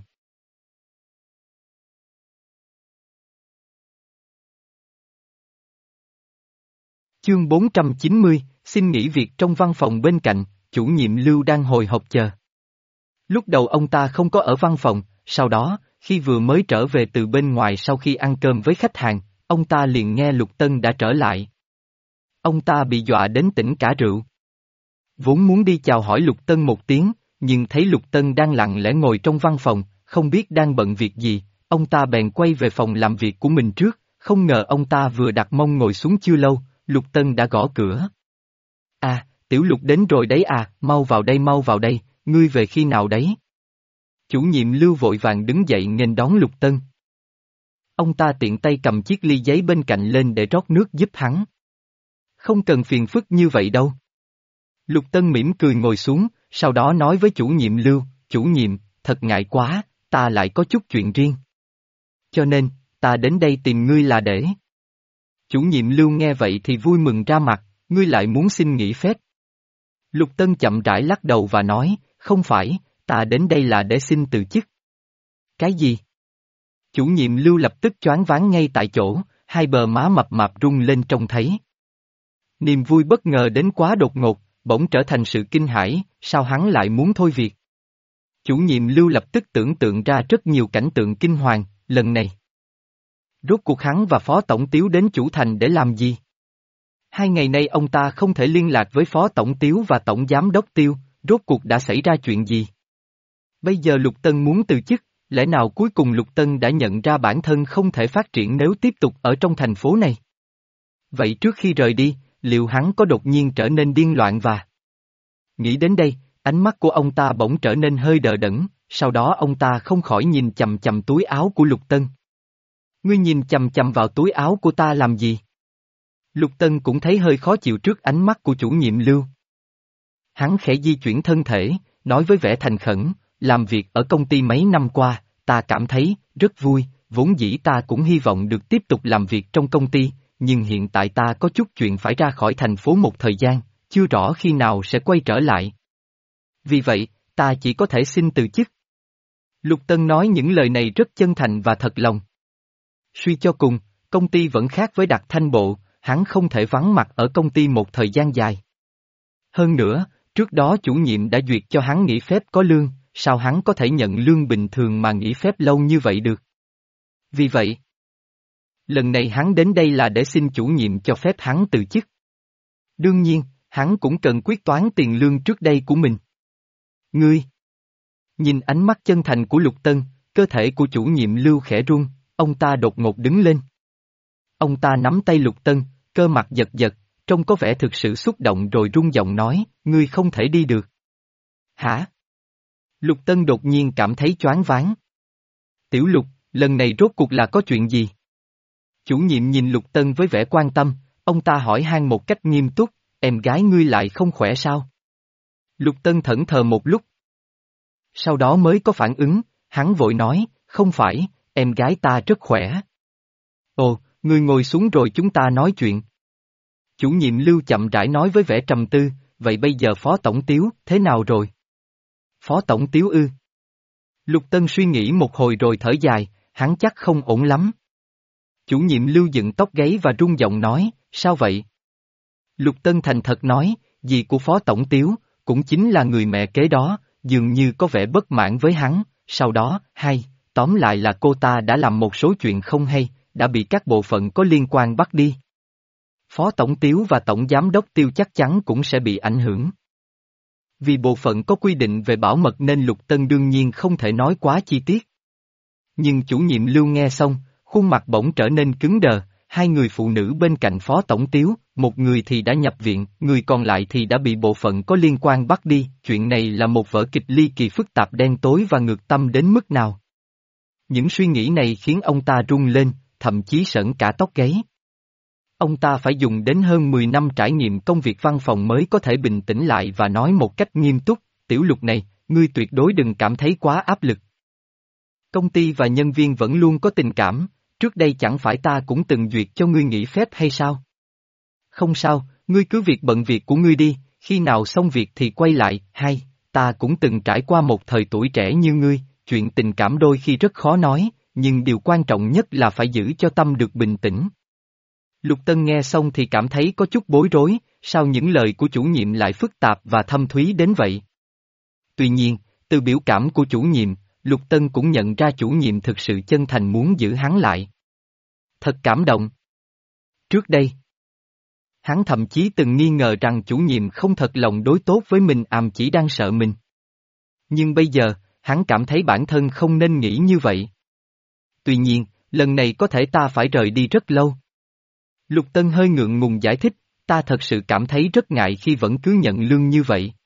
Chương bốn trăm chín mươi, xin nghỉ việc trong văn phòng bên cạnh, chủ nhiệm Lưu đang hồi hộp chờ. Lúc đầu ông ta không có ở văn phòng, sau đó, khi vừa mới trở về từ bên ngoài sau khi ăn cơm với khách hàng, ông ta liền nghe Lục Tân đã trở lại. Ông ta bị dọa đến tỉnh cả rượu. Vốn muốn đi chào hỏi Lục Tân một tiếng, nhưng thấy Lục Tân đang lặng lẽ ngồi trong văn phòng, không biết đang bận việc gì, ông ta bèn quay về phòng làm việc của mình trước, không ngờ ông ta vừa đặt mông ngồi xuống chưa lâu, Lục Tân đã gõ cửa. À, Tiểu Lục đến rồi đấy à, mau vào đây mau vào đây, ngươi về khi nào đấy? Chủ nhiệm Lưu vội vàng đứng dậy nghênh đón Lục Tân. Ông ta tiện tay cầm chiếc ly giấy bên cạnh lên để rót nước giúp hắn. Không cần phiền phức như vậy đâu. Lục Tân mỉm cười ngồi xuống, sau đó nói với chủ nhiệm Lưu, chủ nhiệm, thật ngại quá, ta lại có chút chuyện riêng. Cho nên, ta đến đây tìm ngươi là để. Chủ nhiệm Lưu nghe vậy thì vui mừng ra mặt, ngươi lại muốn xin nghỉ phép. Lục Tân chậm rãi lắc đầu và nói, không phải, ta đến đây là để xin từ chức. Cái gì? Chủ nhiệm Lưu lập tức choáng váng ngay tại chỗ, hai bờ má mập mạp rung lên trông thấy. Niềm vui bất ngờ đến quá đột ngột, bỗng trở thành sự kinh hãi, sao hắn lại muốn thôi việc? Chủ nhiệm Lưu lập tức tưởng tượng ra rất nhiều cảnh tượng kinh hoàng, lần này. Rốt cuộc hắn và Phó Tổng Tiếu đến chủ thành để làm gì? Hai ngày nay ông ta không thể liên lạc với Phó Tổng Tiếu và Tổng Giám Đốc Tiêu, rốt cuộc đã xảy ra chuyện gì? Bây giờ Lục Tân muốn từ chức, lẽ nào cuối cùng Lục Tân đã nhận ra bản thân không thể phát triển nếu tiếp tục ở trong thành phố này? Vậy trước khi rời đi, liệu hắn có đột nhiên trở nên điên loạn và... Nghĩ đến đây, ánh mắt của ông ta bỗng trở nên hơi đờ đẫn, sau đó ông ta không khỏi nhìn chầm chầm túi áo của Lục Tân. Ngươi nhìn chầm chầm vào túi áo của ta làm gì? Lục Tân cũng thấy hơi khó chịu trước ánh mắt của chủ nhiệm Lưu. Hắn khẽ di chuyển thân thể, nói với vẻ thành khẩn, làm việc ở công ty mấy năm qua, ta cảm thấy rất vui, vốn dĩ ta cũng hy vọng được tiếp tục làm việc trong công ty, nhưng hiện tại ta có chút chuyện phải ra khỏi thành phố một thời gian, chưa rõ khi nào sẽ quay trở lại. Vì vậy, ta chỉ có thể xin từ chức. Lục Tân nói những lời này rất chân thành và thật lòng. Suy cho cùng, công ty vẫn khác với Đặc Thanh Bộ, hắn không thể vắng mặt ở công ty một thời gian dài. Hơn nữa, trước đó chủ nhiệm đã duyệt cho hắn nghỉ phép có lương, sao hắn có thể nhận lương bình thường mà nghỉ phép lâu như vậy được? Vì vậy, lần này hắn đến đây là để xin chủ nhiệm cho phép hắn từ chức. Đương nhiên, hắn cũng cần quyết toán tiền lương trước đây của mình. Ngươi! Nhìn ánh mắt chân thành của Lục Tân, cơ thể của chủ nhiệm Lưu khẽ run, ông ta đột ngột đứng lên. Ông ta nắm tay Lục Tân, cơ mặt giật giật, trông có vẻ thực sự xúc động rồi run giọng nói, ngươi không thể đi được. Hả? Lục Tân đột nhiên cảm thấy choáng váng. Tiểu Lục, lần này rốt cuộc là có chuyện gì? Chủ nhiệm nhìn Lục Tân với vẻ quan tâm, ông ta hỏi han một cách nghiêm túc, em gái ngươi lại không khỏe sao? Lục Tân thẫn thờ một lúc. Sau đó mới có phản ứng, hắn vội nói, không phải, em gái ta rất khỏe. Ồ, ngươi ngồi xuống rồi chúng ta nói chuyện. Chủ nhiệm Lưu chậm rãi nói với vẻ trầm tư, vậy bây giờ Phó Tổng Tiếu, thế nào rồi? Phó Tổng Tiếu ư? Lục Tân suy nghĩ một hồi rồi thở dài, hắn chắc không ổn lắm. Chủ nhiệm Lưu dựng tóc gáy và run giọng nói, sao vậy? Lục Tân thành thật nói, dì của Phó Tổng Tiếu, cũng chính là người mẹ kế đó, dường như có vẻ bất mãn với hắn, sau đó, hay, tóm lại là cô ta đã làm một số chuyện không hay, đã bị các bộ phận có liên quan bắt đi. Phó Tổng Tiếu và Tổng Giám đốc Tiêu chắc chắn cũng sẽ bị ảnh hưởng. Vì bộ phận có quy định về bảo mật nên Lục Tân đương nhiên không thể nói quá chi tiết. Nhưng chủ nhiệm Lưu nghe xong, khuôn mặt bỗng trở nên cứng đờ, hai người phụ nữ bên cạnh Phó Tổng Tiếu, một người thì đã nhập viện, người còn lại thì đã bị bộ phận có liên quan bắt đi, chuyện này là một vở kịch ly kỳ phức tạp đen tối và ngược tâm đến mức nào. Những suy nghĩ này khiến ông ta run lên, thậm chí sởn cả tóc gáy. Ông ta phải dùng đến hơn mười năm trải nghiệm công việc văn phòng mới có thể bình tĩnh lại và nói một cách nghiêm túc, Tiểu Lục này, ngươi tuyệt đối đừng cảm thấy quá áp lực. Công ty và nhân viên vẫn luôn có tình cảm, trước đây chẳng phải ta cũng từng duyệt cho ngươi nghỉ phép hay sao? Không sao, ngươi cứ việc bận việc của ngươi đi, khi nào xong việc thì quay lại, hay, ta cũng từng trải qua một thời tuổi trẻ như ngươi, chuyện tình cảm đôi khi rất khó nói, nhưng điều quan trọng nhất là phải giữ cho tâm được bình tĩnh. Lục Tân nghe xong thì cảm thấy có chút bối rối, sao những lời của chủ nhiệm lại phức tạp và thâm thúy đến vậy? Tuy nhiên, từ biểu cảm của chủ nhiệm, Lục Tân cũng nhận ra chủ nhiệm thực sự chân thành muốn giữ hắn lại. Thật cảm động. Trước đây, hắn thậm chí từng nghi ngờ rằng chủ nhiệm không thật lòng đối tốt với mình àm chỉ đang sợ mình. Nhưng bây giờ, hắn cảm thấy bản thân không nên nghĩ như vậy. Tuy nhiên, lần này có thể ta phải rời đi rất lâu. Lục Tân hơi ngượng ngùng giải thích, ta thật sự cảm thấy rất ngại khi vẫn cứ nhận lương như vậy.